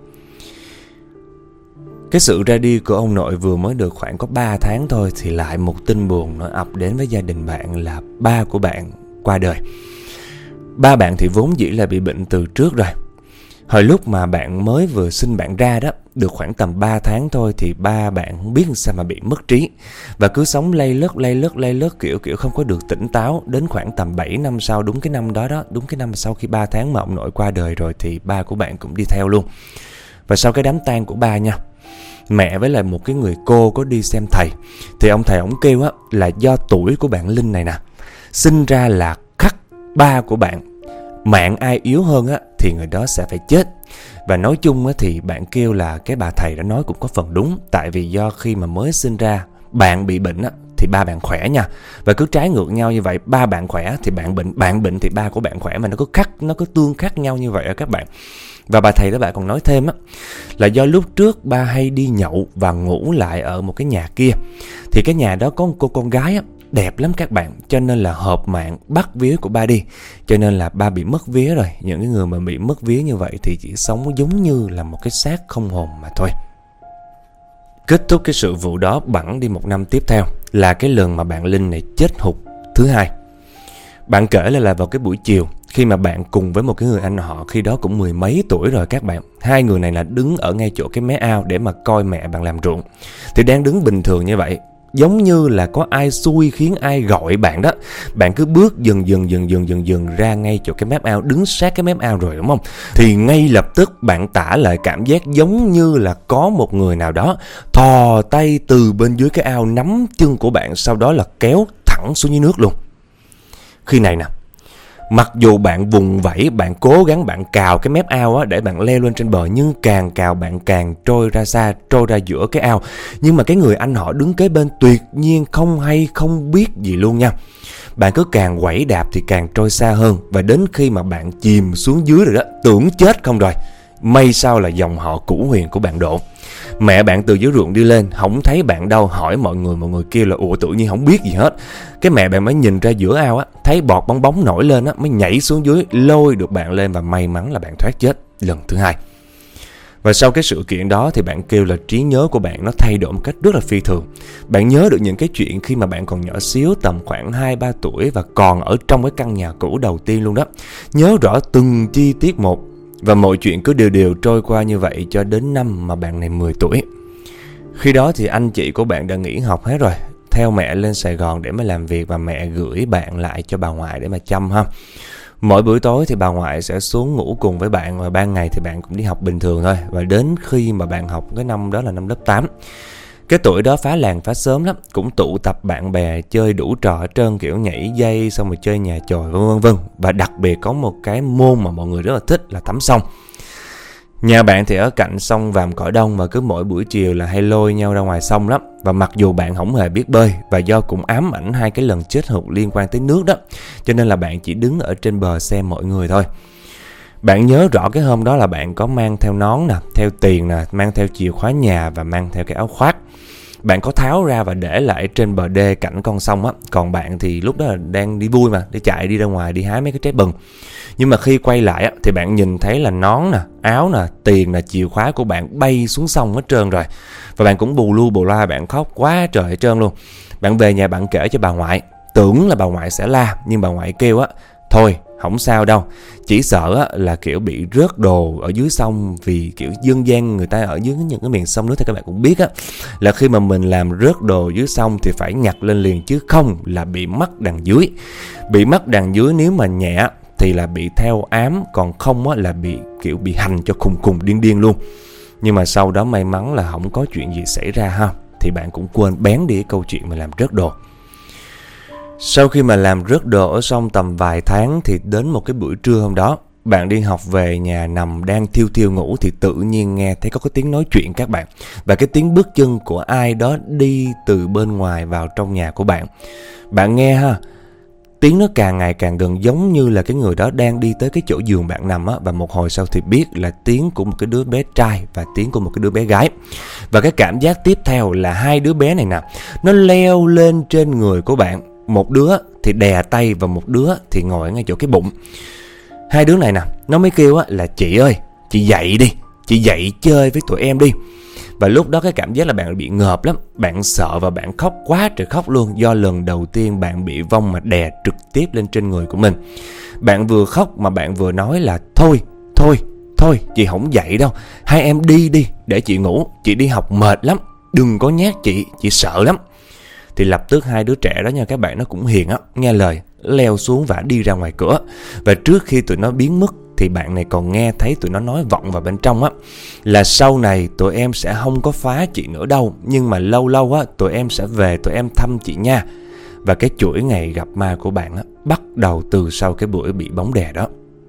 Cái sự ra đi của ông nội vừa mới được khoảng có 3 tháng thôi thì lại một tin buồn nó ập đến với gia đình bạn là ba của bạn qua đời. Ba bạn thì vốn dĩ là bị bệnh từ trước rồi. Hồi lúc mà bạn mới vừa sinh bạn ra đó, được khoảng tầm 3 tháng thôi thì ba bạn không biết sao mà bị mất trí. Và cứ sống lay lất kiểu không có được tỉnh táo. Đến khoảng tầm 7 năm sau, đúng cái năm đó, đúng cái năm sau khi 3 tháng mà ông nội qua đời rồi thì ba của bạn cũng đi theo luôn. Và sau cái đám tang của ba nha, mẹ với lại một cái người cô có đi xem thầy. Thì ông thầy ổng kêu là do tuổi của bạn Linh này nè, sinh ra là khắc ba của bạn. Mạng ai yếu hơn thì người đó sẽ phải chết. Và nói chung thì bạn kêu là cái bà thầy đã nói cũng có phần đúng. Tại vì do khi mà mới sinh ra bạn bị bệnh thì ba bạn khỏe nha. Và cứ trái ngược nhau như vậy, ba bạn khỏe thì bạn bệnh thì ba của bạn khỏe. Mà nó có tương khắc nhau như vậy các bạn. Và bà thầy đó bạn còn nói thêm là do lúc trước ba hay đi nhậu và ngủ lại ở một cái nhà kia. Thì cái nhà đó có một cô con gái đẹp lắm các bạn. Cho nên là hợp mạng bắt vía của ba đi. Cho nên là ba bị mất vía rồi. Những cái người mà bị mất vía như vậy thì chỉ sống giống như là một cái xác không hồn mà thôi. Kết thúc cái sự vụ đó bẵng đi một năm tiếp theo là cái lần mà bạn Linh này chết hụt thứ hai. Bạn kể là vào cái buổi chiều, khi mà bạn cùng với một cái người anh họ khi đó cũng 10 mấy tuổi rồi các bạn. Hai người này là đứng ở ngay chỗ cái mé ao để mà coi mẹ bạn làm ruộng. Thì đang đứng bình thường như vậy, giống như là có ai xui khiến ai gọi bạn đó. Bạn cứ bước dần ra ngay chỗ cái mép ao, đứng sát cái mép ao rồi đúng không? Thì ngay lập tức bạn tả lại cảm giác giống như là có một người nào đó thò tay từ bên dưới cái ao nắm chân của bạn, sau đó là kéo thẳng xuống dưới nước luôn. Khi này nè, mặc dù bạn vùng vẫy, bạn cố gắng bạn cào cái mép ao để bạn leo lên trên bờ, nhưng càng cào bạn càng trôi ra xa, trôi ra giữa cái ao. Nhưng mà cái người anh họ đứng kế bên tuyệt nhiên không hay không biết gì luôn nha. Bạn cứ càng quẩy đạp thì càng trôi xa hơn. Và đến khi mà bạn chìm xuống dưới rồi đó, tưởng chết không rồi. May sao là dòng họ Cửu Huyền của bạn Độ. Mẹ bạn từ dưới ruộng đi lên, không thấy bạn đâu, hỏi mọi người kêu là tự nhiên không biết gì hết. Cái mẹ bạn mới nhìn ra giữa ao thấy bọt bong bóng nổi lên mới nhảy xuống dưới lôi được bạn lên, và may mắn là bạn thoát chết lần thứ hai. Và sau cái sự kiện đó thì bạn kêu là trí nhớ của bạn nó thay đổi một cách rất là phi thường. Bạn nhớ được những cái chuyện khi mà bạn còn nhỏ xíu, tầm khoảng 2-3 tuổi và còn ở trong cái căn nhà cũ đầu tiên luôn đó. Nhớ rõ từng chi tiết một. Và mọi chuyện cứ đều trôi qua như vậy cho đến năm mà bạn này 10 tuổi. Khi đó thì anh chị của bạn đã nghỉ học hết rồi, theo mẹ lên Sài Gòn để mà làm việc, và mẹ gửi bạn lại cho bà ngoại để mà chăm ha. Mỗi buổi tối thì bà ngoại sẽ xuống ngủ cùng với bạn, và ban ngày thì bạn cũng đi học bình thường thôi. Và đến khi mà bạn học cái năm đó là năm lớp 8, cái tuổi đó phá làng phá xóm lắm, cũng tụ tập bạn bè chơi đủ trò hết trơn, kiểu nhảy dây xong rồi chơi nhà chòi vân vân. Và đặc biệt có một cái môn mà mọi người rất là thích là tắm sông. Nhà bạn thì ở cạnh sông Vàm Cỏ Đông, và cứ mỗi buổi chiều là hay lôi nhau ra ngoài sông lắm. Và mặc dù bạn không hề biết bơi, và do cũng ám ảnh 2 cái lần chết hụt liên quan tới nước đó, cho nên là bạn chỉ đứng ở trên bờ xem mọi người thôi. Bạn nhớ rõ cái hôm đó là bạn có mang theo nón nè, theo tiền nè, mang theo chìa khóa nhà và mang theo cái áo khoác. Bạn có tháo ra và để lại trên bờ đê cạnh con sông á. Còn bạn thì lúc đó là đang đi vui mà, để chạy đi ra ngoài đi hái mấy cái trái bừng. Nhưng mà khi quay lại á, thì bạn nhìn thấy là nón nè, áo nè, tiền nè, chìa khóa của bạn bay xuống sông hết trơn rồi. Và bạn cũng bù lu bù loa, bạn khóc quá trời hết trơn luôn. Bạn về nhà bạn kể cho bà ngoại, tưởng là bà ngoại sẽ la, nhưng bà ngoại kêu thôi không sao đâu, chỉ sợ là kiểu bị rớt đồ ở dưới sông. Vì kiểu dân gian người ta ở dưới những cái miền sông nước thì các bạn cũng biết là khi mà mình làm rớt đồ dưới sông thì phải nhặt lên liền, chứ không là bị mắc đằng dưới. Bị mắc đằng dưới nếu mà nhẹ thì là bị theo ám, còn không là bị kiểu bị hành cho khùng điên luôn. Nhưng mà sau đó may mắn là không có chuyện gì xảy ra ha, thì bạn cũng quên bén đi cái câu chuyện mà làm rớt đồ. Sau khi mà làm rớt đồ ở sông tầm vài tháng thì đến một cái buổi trưa hôm đó, bạn đi học về nhà nằm đang thiêu ngủ thì tự nhiên nghe thấy có cái tiếng nói chuyện các bạn. Và cái tiếng bước chân của ai đó đi từ bên ngoài vào trong nhà của bạn. Bạn nghe Tiếng nó càng ngày càng gần, giống như là cái người đó đang đi tới cái chỗ giường bạn nằm á. Và một hồi sau thì biết là tiếng của một cái đứa bé trai và tiếng của một cái đứa bé gái. Và cái cảm giác tiếp theo là hai đứa bé này nè, nó leo lên trên người của bạn. Một đứa thì đè tay và một đứa thì ngồi ngay chỗ cái bụng. Hai đứa này nè, nó mới kêu á là chị ơi, chị dậy đi, chị dậy chơi với tụi em đi. Và lúc đó cái cảm giác là bạn bị ngợp lắm. Bạn sợ và bạn khóc quá trời khóc luôn. Do lần đầu tiên bạn bị vong mà đè trực tiếp lên trên người của mình. Bạn vừa khóc mà bạn vừa nói là thôi, chị không dậy đâu, hai em đi đi để chị ngủ, chị đi học mệt lắm, đừng có nhát chị sợ lắm. Thì lập tức hai đứa trẻ đó nha các bạn, nó cũng hiền á, nghe lời, leo xuống và đi ra ngoài cửa. Và trước khi tụi nó biến mất thì bạn này còn nghe thấy tụi nó nói vọng vào bên trong á, là sau này tụi em sẽ không có phá chị nữa đâu, nhưng mà lâu lâu á tụi em sẽ về tụi em thăm chị nha. Và cái chuỗi ngày gặp ma của bạn á bắt đầu từ sau cái buổi bị bóng đè đó.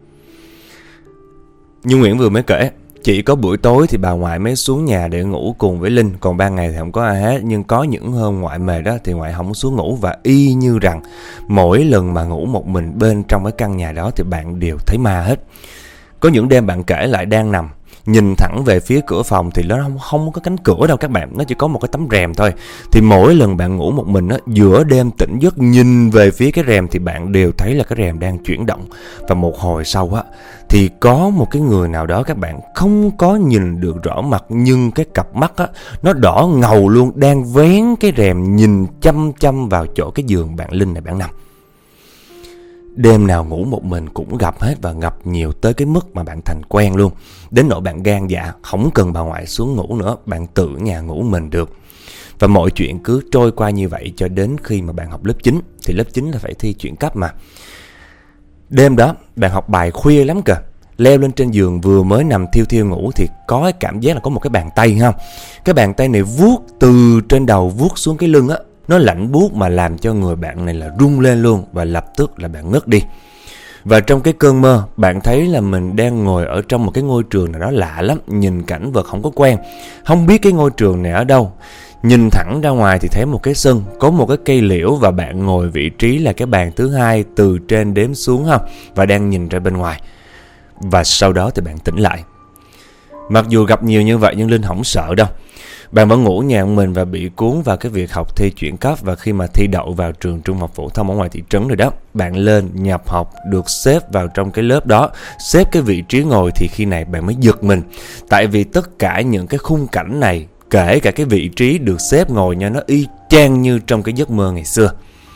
Như Nguyễn vừa mới kể, chỉ có buổi tối thì bà ngoại mới xuống nhà để ngủ cùng với Linh, còn ban ngày thì không có ai hết. Nhưng có những hôm ngoại mệt đó thì ngoại không xuống ngủ, và y như rằng mỗi lần mà ngủ một mình bên trong cái căn nhà đó thì bạn đều thấy ma hết. Có những đêm bạn kể lại đang nằm, nhìn thẳng về phía cửa phòng thì nó không có cánh cửa đâu các bạn, nó chỉ có một cái tấm rèm thôi. Thì mỗi lần bạn ngủ một mình á, giữa đêm tỉnh giấc nhìn về phía cái rèm thì bạn đều thấy là cái rèm đang chuyển động. Và một hồi sau á thì có một cái người nào đó các bạn không có nhìn được rõ mặt, nhưng cái cặp mắt á nó đỏ ngầu luôn, đang vén cái rèm nhìn chăm chăm vào chỗ cái giường bạn Linh này bạn nằm. Đêm nào ngủ một mình cũng gặp hết, và gặp nhiều tới cái mức mà bạn thành quen luôn. Đến nỗi bạn gan dạ không cần bà ngoại xuống ngủ nữa, bạn tự nhà ngủ mình được. Và mọi chuyện cứ trôi qua như vậy cho đến khi mà bạn học lớp 9. Thì lớp 9 là phải thi chuyển cấp mà. Đêm đó bạn học bài khuya lắm kìa, leo lên trên giường vừa mới nằm thiêu thiêu ngủ thì có cái cảm giác là có một cái bàn tay không. Cái bàn tay này vuốt từ trên đầu vuốt xuống cái lưng á. Nó lạnh buốt mà làm cho người bạn này là rung lên luôn, và lập tức là bạn ngất đi. Và trong cái cơn mơ, bạn thấy là mình đang ngồi ở trong một cái ngôi trường nào đó lạ lắm, nhìn cảnh vật không có quen, không biết cái ngôi trường này ở đâu. Nhìn thẳng ra ngoài thì thấy một cái sân, có một cái cây liễu, và bạn ngồi vị trí là cái bàn thứ hai từ trên đếm xuống không, và đang nhìn ra bên ngoài. Và sau đó thì bạn tỉnh lại. Mặc dù gặp nhiều như vậy nhưng Linh không sợ đâu. Bạn vẫn ngủ nhà mình và bị cuốn vào cái việc học thi chuyển cấp. Và khi mà thi đậu vào trường trung học phổ thông ở ngoài thị trấn rồi đó, bạn lên nhập học được xếp vào trong cái lớp đó, xếp cái vị trí ngồi, thì khi này bạn mới giật mình. Tại vì tất cả những cái khung cảnh này, kể cả cái vị trí được xếp ngồi nha, nó y chang như trong cái giấc mơ ngày xưa.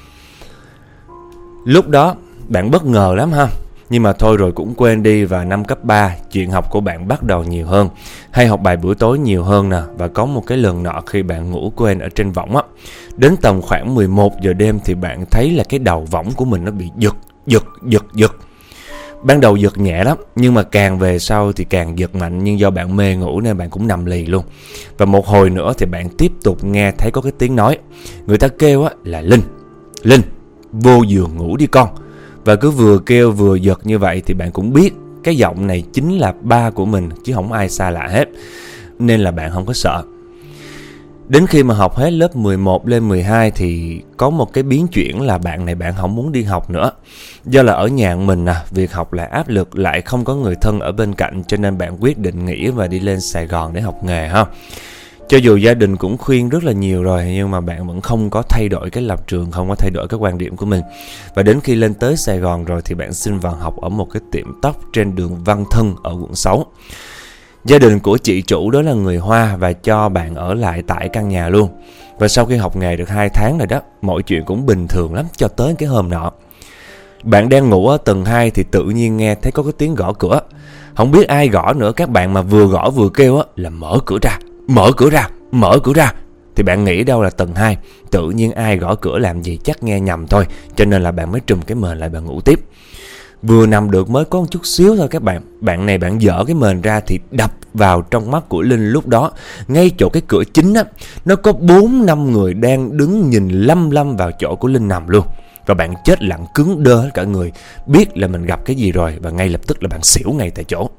Lúc đó bạn bất ngờ lắm ha. Nhưng mà thôi rồi cũng quên đi, và năm cấp 3, chuyện học của bạn bắt đầu nhiều hơn. Hay học bài buổi tối nhiều hơn nè. Và có một cái lần nọ khi bạn ngủ quên ở trên võng á, đến tầm khoảng 11 giờ đêm thì bạn thấy là cái đầu võng của mình nó bị giật. Ban đầu giật nhẹ lắm, nhưng mà càng về sau thì càng giật mạnh. Nhưng do bạn mê ngủ nên bạn cũng nằm lì luôn. Và một hồi nữa thì bạn tiếp tục nghe thấy có cái tiếng nói. Người ta kêu á là Linh, vô giường ngủ đi con. Và cứ vừa kêu vừa giật như vậy thì bạn cũng biết cái giọng này chính là ba của mình, chứ không ai xa lạ hết. Nên là bạn không có sợ. Đến khi mà học hết lớp 11 lên 12 thì có một cái biến chuyển là bạn này bạn không muốn đi học nữa. Do là ở nhà mình việc học lại áp lực, lại không có người thân ở bên cạnh, cho nên bạn quyết định nghỉ và đi lên Sài Gòn để học nghề ha. Cho dù gia đình cũng khuyên rất là nhiều rồi, nhưng mà bạn vẫn không có thay đổi cái lập trường, không có thay đổi cái quan điểm của mình. Và đến khi lên tới Sài Gòn rồi thì bạn xin vào học ở một cái tiệm tóc trên đường Văn Thân ở quận 6. Gia đình của chị chủ đó là người Hoa và cho bạn ở lại tại căn nhà luôn. Và sau khi học nghề được 2 tháng rồi đó, mọi chuyện cũng bình thường lắm cho tới cái hôm nọ. Bạn đang ngủ ở tầng 2 thì tự nhiên nghe thấy có cái tiếng gõ cửa. Không biết ai gõ nữa các bạn, mà vừa gõ vừa kêu là mở cửa ra. Thì bạn nghĩ đâu là tầng 2, tự nhiên ai gõ cửa làm gì, chắc nghe nhầm thôi. Cho nên là bạn mới trùm cái mền lại bạn ngủ tiếp. Vừa nằm được mới có một chút xíu thôi các bạn, bạn này bạn dở cái mền ra thì đập vào trong mắt của Linh. Lúc đó ngay chỗ cái cửa chính á, nó có 4-5 người đang đứng nhìn lăm vào chỗ của Linh nằm luôn. Và bạn chết lặng cứng đơ hết cả người, biết là mình gặp cái gì rồi, và ngay lập tức là bạn xỉu ngay tại chỗ.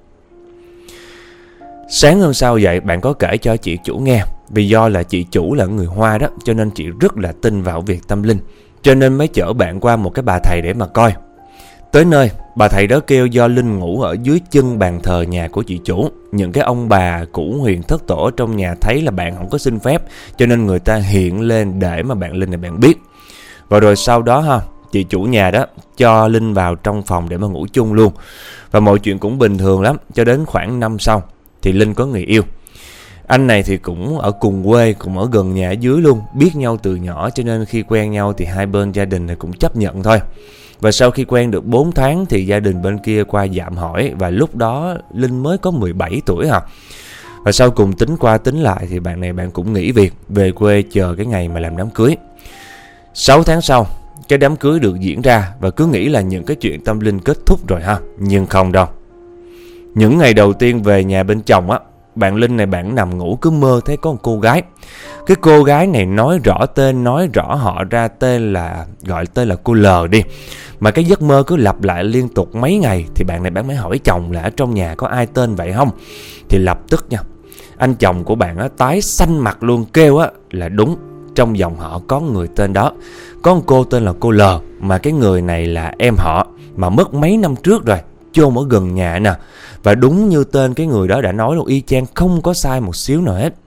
Sáng hôm sau dậy bạn có kể cho chị chủ nghe. Vì do là chị chủ là người Hoa đó, cho nên chị rất là tin vào việc tâm linh. cho nên mới chở bạn qua một cái bà thầy để mà coi. Tới nơi, bà thầy đó kêu do Linh ngủ ở dưới chân bàn thờ nhà của chị chủ. Những cái ông bà cũ huyền thất tổ trong nhà thấy là bạn không có xin phép, cho nên người ta hiện lên để mà bạn Linh này bạn biết. Và rồi sau đó chị chủ nhà đó cho Linh vào trong phòng để mà ngủ chung luôn. Và mọi chuyện cũng bình thường lắm, cho đến khoảng năm sau thì Linh có người yêu. Anh này thì cũng ở cùng quê, cũng ở gần nhà ở dưới luôn, biết nhau từ nhỏ, cho nên khi quen nhau thì hai bên gia đình cũng chấp nhận thôi. Và sau khi quen được 4 tháng thì gia đình bên kia qua dạm hỏi, và lúc đó Linh mới có 17 tuổi Và sau cùng tính qua tính lại thì bạn này bạn cũng nghỉ việc, về quê chờ cái ngày mà làm đám cưới. 6 tháng sau, cái đám cưới được diễn ra và cứ nghĩ là những cái chuyện tâm linh kết thúc rồi nhưng không đâu. Những ngày đầu tiên về nhà bên chồng bạn Linh này bạn nằm ngủ cứ mơ thấy có một cô gái. Cái cô gái này nói rõ tên, nói rõ họ ra, gọi tên là cô L đi. Mà cái giấc mơ cứ lặp lại liên tục mấy ngày. Thì bạn này bạn mới hỏi chồng là ở trong nhà có ai tên vậy không. Thì lập tức nha, anh chồng của bạn tái xanh mặt luôn, kêu là đúng, trong dòng họ có người tên đó. Có một cô tên là cô L, mà cái người này là em họ, mà mất mấy năm trước rồi, chôn ở gần nhà nè. Và đúng như tên cái người đó đã nói luôn, y chang, không có sai một xíu nào hết.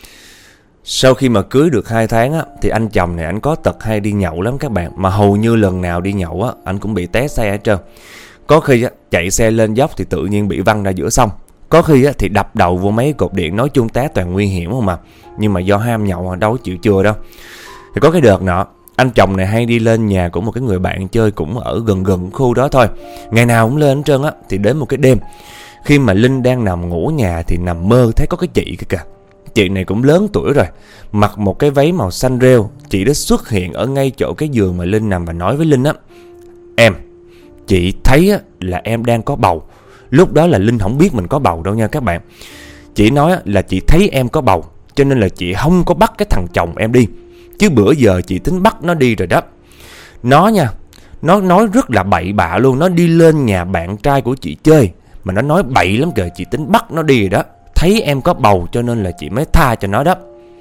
Sau khi mà cưới được 2 tháng thì anh chồng này anh có tật hay đi nhậu lắm các bạn. Mà hầu như lần nào đi nhậu anh cũng bị té xe hết trơn. Có khi chạy xe lên dốc thì tự nhiên bị văng ra giữa sông. Có khi thì đập đầu vô mấy cột điện, nói chung té toàn nguy hiểm không mà. Nhưng mà do ham nhậu đâu chịu chừa đâu. Thì có cái đợt nọ, anh chồng này hay đi lên nhà của một cái người bạn chơi cũng ở gần khu đó thôi. Ngày nào cũng lên hết trơn Thì đến một cái đêm, khi mà Linh đang nằm ngủ nhà thì nằm mơ thấy có cái chị kìa. Chị này cũng lớn tuổi rồi, mặc một cái váy màu xanh rêu. Chị đã xuất hiện ở ngay chỗ cái giường mà Linh nằm và nói với Linh em, chị thấy là em đang có bầu. Lúc đó là Linh không biết mình có bầu đâu nha các bạn. Chị nói là chị thấy em có bầu, cho nên là chị không có bắt cái thằng chồng em đi, chứ bữa giờ chị tính bắt nó đi rồi đó. Nó nói rất là bậy bạ luôn. Nó đi lên nhà bạn trai của chị chơi, mà nó nói bậy lắm kìa. Chị tính bắt nó đi rồi đó. Thấy em có bầu cho nên là chị mới tha cho nó đó.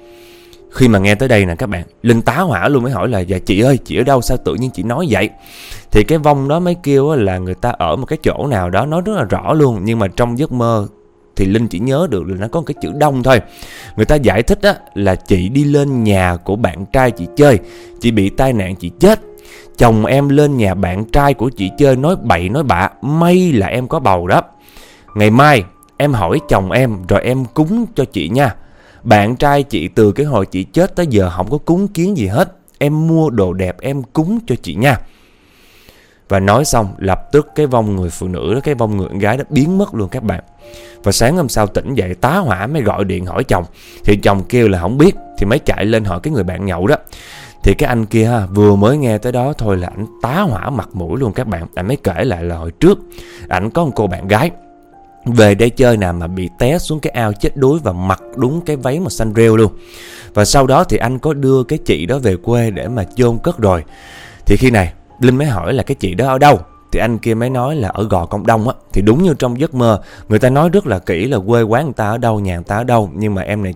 Khi mà nghe tới đây nè các bạn, Linh tá hỏa luôn, mới hỏi là dạ chị ơi, chị ở đâu, sao tự nhiên chị nói vậy. Thì cái vong đó mới kêu là người ta ở một cái chỗ nào đó, nói rất là rõ luôn. Nhưng mà trong giấc mơ thì Linh chỉ nhớ được là nó có một cái chữ Đông thôi. Người ta giải thích là chị đi lên nhà của bạn trai chị chơi, chị bị tai nạn chị chết. Chồng em lên nhà bạn trai của chị chơi, nói bậy nói bạ, may là em có bầu đó. Ngày mai em hỏi chồng em rồi em cúng cho chị nha. Bạn trai chị từ cái hồi chị chết tới giờ không có cúng kiến gì hết. Em mua đồ đẹp em cúng cho chị nha. Và nói xong lập tức cái vong người phụ nữ đó, cái vong người con gái đó biến mất luôn các bạn. Và sáng hôm sau tỉnh dậy tá hỏa mới gọi điện hỏi chồng. Thì chồng kêu là không biết. Thì mới chạy lên hỏi cái người bạn nhậu đó. Thì cái anh kia vừa mới nghe tới đó thôi là ảnh tá hỏa mặt mũi luôn các bạn. Anh mới kể lại là hồi trước ảnh có một cô bạn gái về đây chơi nào mà bị té xuống cái ao chết đuối và mặc đúng cái váy màu xanh rêu luôn. Và sau đó thì anh có đưa cái chị đó về quê để mà chôn cất rồi. Thì khi này Linh mới hỏi là cái chị đó ở đâu. Thì anh kia mới nói là ở Gò Công Đông Thì đúng như trong giấc mơ, người ta nói rất là kỹ là quê quán người ta ở đâu, nhà người ta ở đâu. Nhưng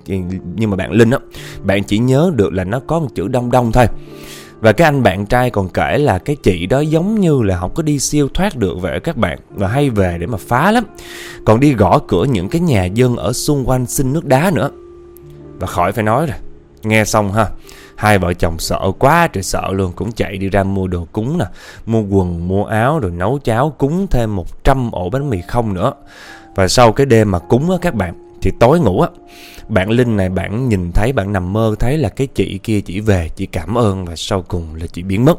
mà bạn Linh bạn chỉ nhớ được là nó có một chữ Đông Đông thôi. Và cái anh bạn trai còn kể là cái chị đó giống như là không có đi siêu thoát được vậy các bạn, và hay về để mà phá lắm. Còn đi gõ cửa những cái nhà dân ở xung quanh xin nước đá nữa. Và khỏi phải nói rồi. Nghe xong hai vợ chồng sợ quá trời sợ luôn, cũng chạy đi ra mua đồ cúng nè, mua quần, mua áo, rồi nấu cháo cúng thêm 100 ổ bánh mì không nữa. Và sau cái đêm mà cúng các bạn, thì tối ngủ bạn Linh này bạn nhìn thấy, bạn nằm mơ thấy là cái chị kia chỉ về, chỉ cảm ơn và sau cùng là chị biến mất.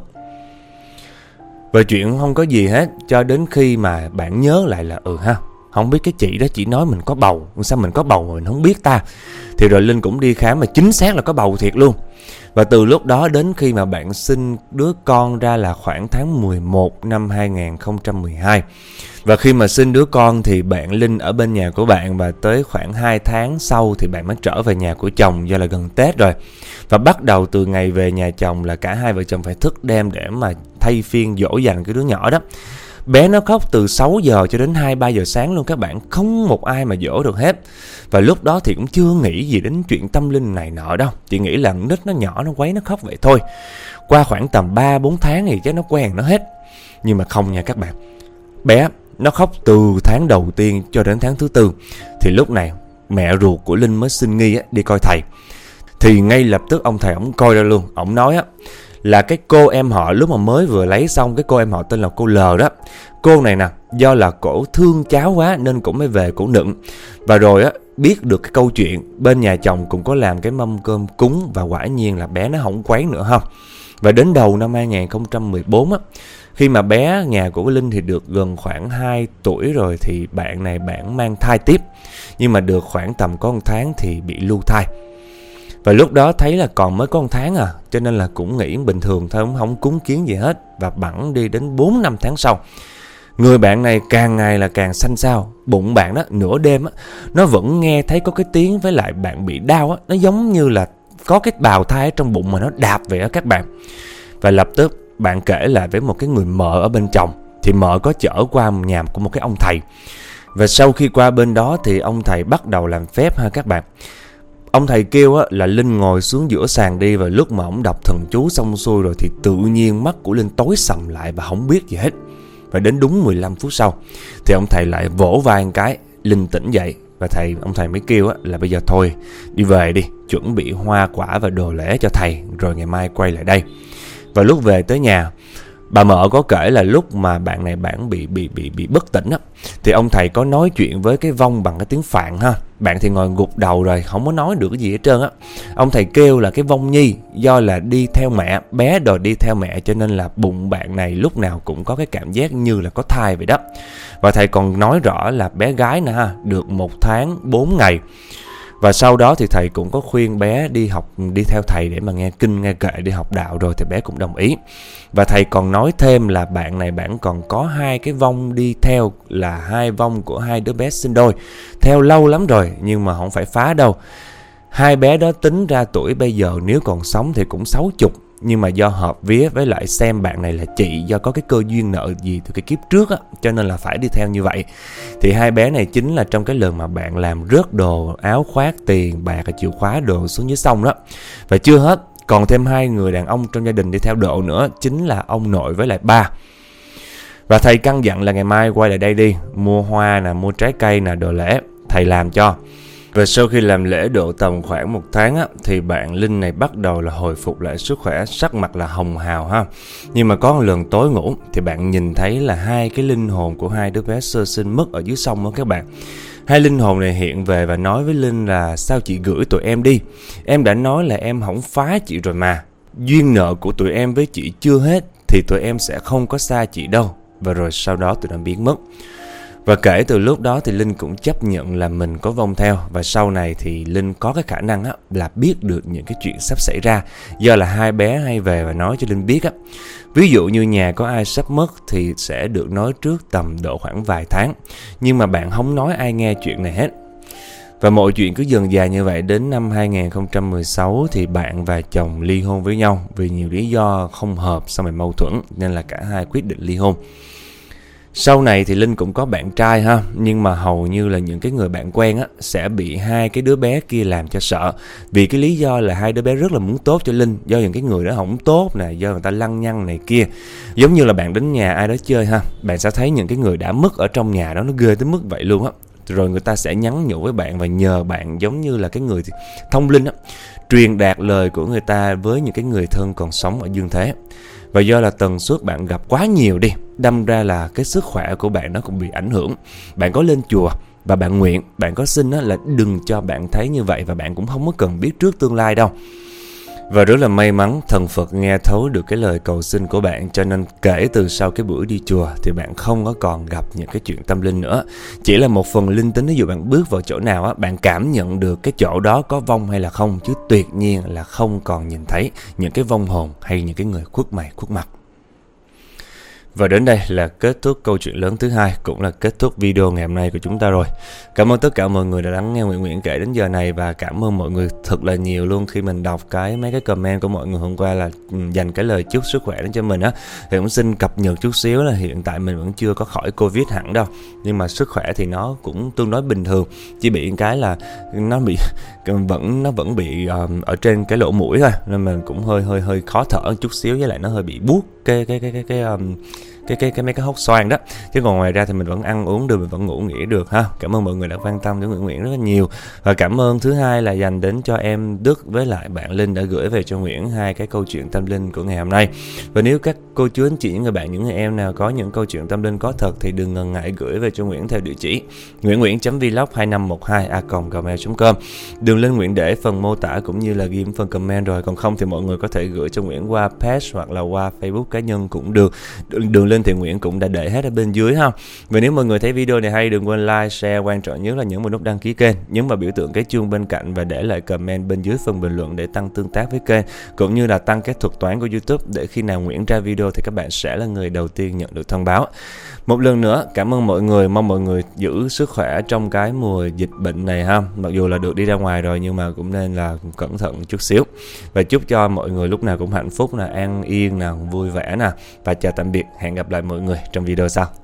Và chuyện không có gì hết cho đến khi mà bạn nhớ lại là không biết cái chị đó chỉ nói mình có bầu, sao mình có bầu mà mình không biết ta. Thì rồi Linh cũng đi khám mà chính xác là có bầu thiệt luôn. Và từ lúc đó đến khi mà bạn sinh đứa con ra là khoảng tháng 11 năm 2012. Và khi mà sinh đứa con thì bạn Linh ở bên nhà của bạn, và tới khoảng 2 tháng sau thì bạn mới trở về nhà của chồng do là gần Tết rồi. Và bắt đầu từ ngày về nhà chồng là cả hai vợ chồng phải thức đêm để mà thay phiên dỗ dành cái đứa nhỏ đó. Bé nó khóc từ 6 giờ cho đến 2-3 giờ sáng luôn các bạn, không một ai mà dỗ được hết. Và lúc đó thì cũng chưa nghĩ gì đến chuyện tâm linh này nọ đâu, chỉ nghĩ là nít nó nhỏ nó quấy nó khóc vậy thôi. Qua khoảng tầm 3-4 tháng thì chắc nó quen nó hết. Nhưng mà không nha các bạn. Bé nó khóc từ tháng đầu tiên cho đến tháng thứ 4. Thì lúc này mẹ ruột của Linh mới xin nghi đi coi thầy. Thì ngay lập tức ông thầy ổng coi ra luôn. Ổng nói là cái cô em họ lúc mà mới vừa lấy xong, cái cô em họ tên là cô L đó. Cô này nè, do là cổ thương cháu quá nên cũng mới về cổ nựng. Và rồi biết được cái câu chuyện, bên nhà chồng cũng có làm cái mâm cơm cúng, và quả nhiên là bé nó không quấy nữa ha. Và đến đầu năm 2014 khi mà bé nhà của Linh thì được gần khoảng 2 tuổi rồi, thì bạn này bạn mang thai tiếp. Nhưng mà được khoảng tầm có 1 tháng thì bị lưu thai. Và lúc đó thấy là còn mới có 1 tháng cho nên là cũng nghĩ bình thường thôi, không cúng kiến gì hết. Và bẵng đi đến 4-5 tháng sau, người bạn này càng ngày là càng xanh xao. Bụng bạn đó nửa đêm nó vẫn nghe thấy có cái tiếng, với lại bạn bị đau nó giống như là có cái bào thai ở trong bụng mà nó đạp vậy đó các bạn. Và lập tức bạn kể lại với một cái người mợ ở bên chồng. Thì mợ có chở qua nhà của một cái ông thầy. Và sau khi qua bên đó thì ông thầy bắt đầu làm phép ha các bạn. Ông thầy kêu là Linh ngồi xuống giữa sàn đi. Và lúc mà ông đọc thần chú xong xuôi rồi thì tự nhiên mắt của Linh tối sầm lại và không biết gì hết. Và đến đúng 15 phút sau thì ông thầy lại vỗ vai một cái, Linh tỉnh dậy. Và ông thầy mới kêu là bây giờ thôi, đi về đi, chuẩn bị hoa quả và đồ lễ cho thầy, rồi ngày mai quay lại đây. Và lúc về tới nhà, bà mợ có kể là lúc mà bạn này bạn bị bất tỉnh thì ông thầy có nói chuyện với cái vong bằng cái tiếng Phạn ha. Bạn thì ngồi gục đầu rồi, không có nói được cái gì hết trơn Ông thầy kêu là cái vong nhi do là đi theo mẹ, bé đòi đi theo mẹ, cho nên là bụng bạn này lúc nào cũng có cái cảm giác như là có thai vậy đó. Và thầy còn nói rõ là bé gái nè được 1 tháng 4 ngày. Và sau đó thì thầy cũng có khuyên bé đi theo thầy để mà nghe kinh nghe kệ, đi học đạo, rồi thì bé cũng đồng ý. Và thầy còn nói thêm là bạn này bạn còn có 2 cái vong đi theo, là 2 vong của 2 đứa bé sinh đôi. Theo lâu lắm rồi nhưng mà không phải phá đâu. 2 bé đó tính ra tuổi bây giờ nếu còn sống thì cũng 60. Nhưng mà do hợp vía với lại xem bạn này là chị, do có cái cơ duyên nợ gì từ cái kiếp trước cho nên là phải đi theo như vậy. Thì 2 bé này chính là trong cái lần mà bạn làm rớt đồ, áo khoác, tiền, bạc, chìa khóa đồ xuống dưới sông đó. Và chưa hết, còn thêm 2 người đàn ông trong gia đình đi theo độ nữa, chính là ông nội với lại ba. Và thầy căn dặn là ngày mai quay lại đây đi, mua hoa nè, mua trái cây nè, đồ lễ, thầy làm cho. Và sau khi làm lễ độ tầm khoảng 1 tháng thì bạn Linh này bắt đầu là hồi phục lại sức khỏe, sắc mặt là hồng hào ha. Nhưng mà có một lần tối ngủ thì bạn nhìn thấy là 2 cái linh hồn của 2 đứa bé sơ sinh mất ở dưới sông đó các bạn. 2 linh hồn này hiện về và nói với Linh là sao chị gửi tụi em đi. Em đã nói là em không phá chị rồi mà. Duyên nợ của tụi em với chị chưa hết thì tụi em sẽ không có xa chị đâu. Và rồi sau đó tụi nó biến mất. Và kể từ lúc đó thì Linh cũng chấp nhận là mình có vong theo. Và sau này thì Linh có cái khả năng là biết được những cái chuyện sắp xảy ra, do là 2 bé hay về và nói cho Linh biết Ví dụ như nhà có ai sắp mất thì sẽ được nói trước tầm độ khoảng vài tháng. Nhưng mà bạn không nói ai nghe chuyện này hết. Và mọi chuyện cứ dần dài như vậy. Đến năm 2016 thì bạn và chồng ly hôn với nhau. Vì nhiều lý do không hợp, xong rồi mâu thuẫn, nên là cả hai quyết định ly hôn. Sau này thì Linh cũng có bạn trai ha. Nhưng mà hầu như là những cái người bạn quen sẽ bị 2 cái đứa bé kia làm cho sợ. Vì cái lý do là 2 đứa bé rất là muốn tốt cho Linh. Do những cái người đó không tốt nè, do người ta lăng nhăng này kia. Giống như là bạn đến nhà ai đó chơi ha, bạn sẽ thấy những cái người đã mất ở trong nhà đó, nó ghê tới mức vậy luôn Rồi người ta sẽ nhắn nhủ với bạn và nhờ bạn giống như là cái người thông linh truyền đạt lời của người ta với những cái người thân còn sống ở dương thế. Và do là tần suất bạn gặp quá nhiều đi, đâm ra là cái sức khỏe của bạn nó cũng bị ảnh hưởng. Bạn có lên chùa và bạn nguyện, bạn có xin là đừng cho bạn thấy như vậy. Và bạn cũng không có cần biết trước tương lai đâu. Và rất là may mắn thần Phật nghe thấu được cái lời cầu xin của bạn, cho nên kể từ sau cái buổi đi chùa thì bạn không có còn gặp những cái chuyện tâm linh nữa. Chỉ là một phần linh tính, ví dụ bạn bước vào chỗ nào bạn cảm nhận được cái chỗ đó có vong hay là không, chứ tuyệt nhiên là không còn nhìn thấy những cái vong hồn hay những cái người khuất mày khuất mặt. Và đến đây là kết thúc câu chuyện lớn thứ hai, cũng là kết thúc video ngày hôm nay của chúng ta rồi. Cảm ơn tất cả mọi người đã lắng nghe Nguyễn kể đến giờ này, và cảm ơn mọi người thật là nhiều luôn khi mình đọc mấy cái comment của mọi người hôm qua là dành cái lời chúc sức khỏe đến cho mình á. Thì cũng xin cập nhật chút xíu là hiện tại mình vẫn chưa có khỏi Covid hẳn đâu, nhưng mà sức khỏe thì nó cũng tương đối bình thường, chỉ bị cái là nó vẫn bị ở trên cái lỗ mũi thôi, nên mình cũng hơi khó thở một chút xíu, với lại nó hơi bị buốt mấy cái hốc xoang đó, chứ còn ngoài ra thì mình vẫn ăn uống được, mình vẫn ngủ nghỉ được ha. Cảm ơn mọi người đã quan tâm đến Nguyễn rất là nhiều, và cảm ơn thứ hai là dành đến cho em Đức với lại bạn Linh đã gửi về cho Nguyễn hai cái câu chuyện tâm linh của ngày hôm nay. Và nếu các cô chú anh chị, những người bạn, những người em nào có những câu chuyện tâm linh có thật thì đừng ngần ngại gửi về cho Nguyễn theo địa chỉ nguyễn.vlog2512a@gmail.com. Đường link Nguyễn để phần mô tả cũng như là ghi phần comment rồi, còn không thì mọi người có thể gửi cho Nguyễn qua page hoặc là qua Facebook cá nhân cũng được. Đường link thì Nguyễn cũng đã để hết ở bên dưới ha. Và nếu mọi người thấy video này hay, đừng quên like, share, quan trọng nhất là nhấn vào nút đăng ký kênh, nhấn vào biểu tượng cái chuông bên cạnh và để lại comment bên dưới phần bình luận để tăng tương tác với kênh, cũng như là tăng cái thuật toán của YouTube để khi nào Nguyễn ra video thì các bạn sẽ là người đầu tiên nhận được thông báo. Một lần nữa cảm ơn mọi người, mong mọi người giữ sức khỏe trong cái mùa dịch bệnh này ha. Mặc dù là được đi ra ngoài rồi nhưng mà cũng nên là cẩn thận chút xíu. Và chúc cho mọi người lúc nào cũng hạnh phúc nè, an yên nè, vui vẻ nè. Và chào tạm biệt, hẹn gặp lại mọi người trong video sau.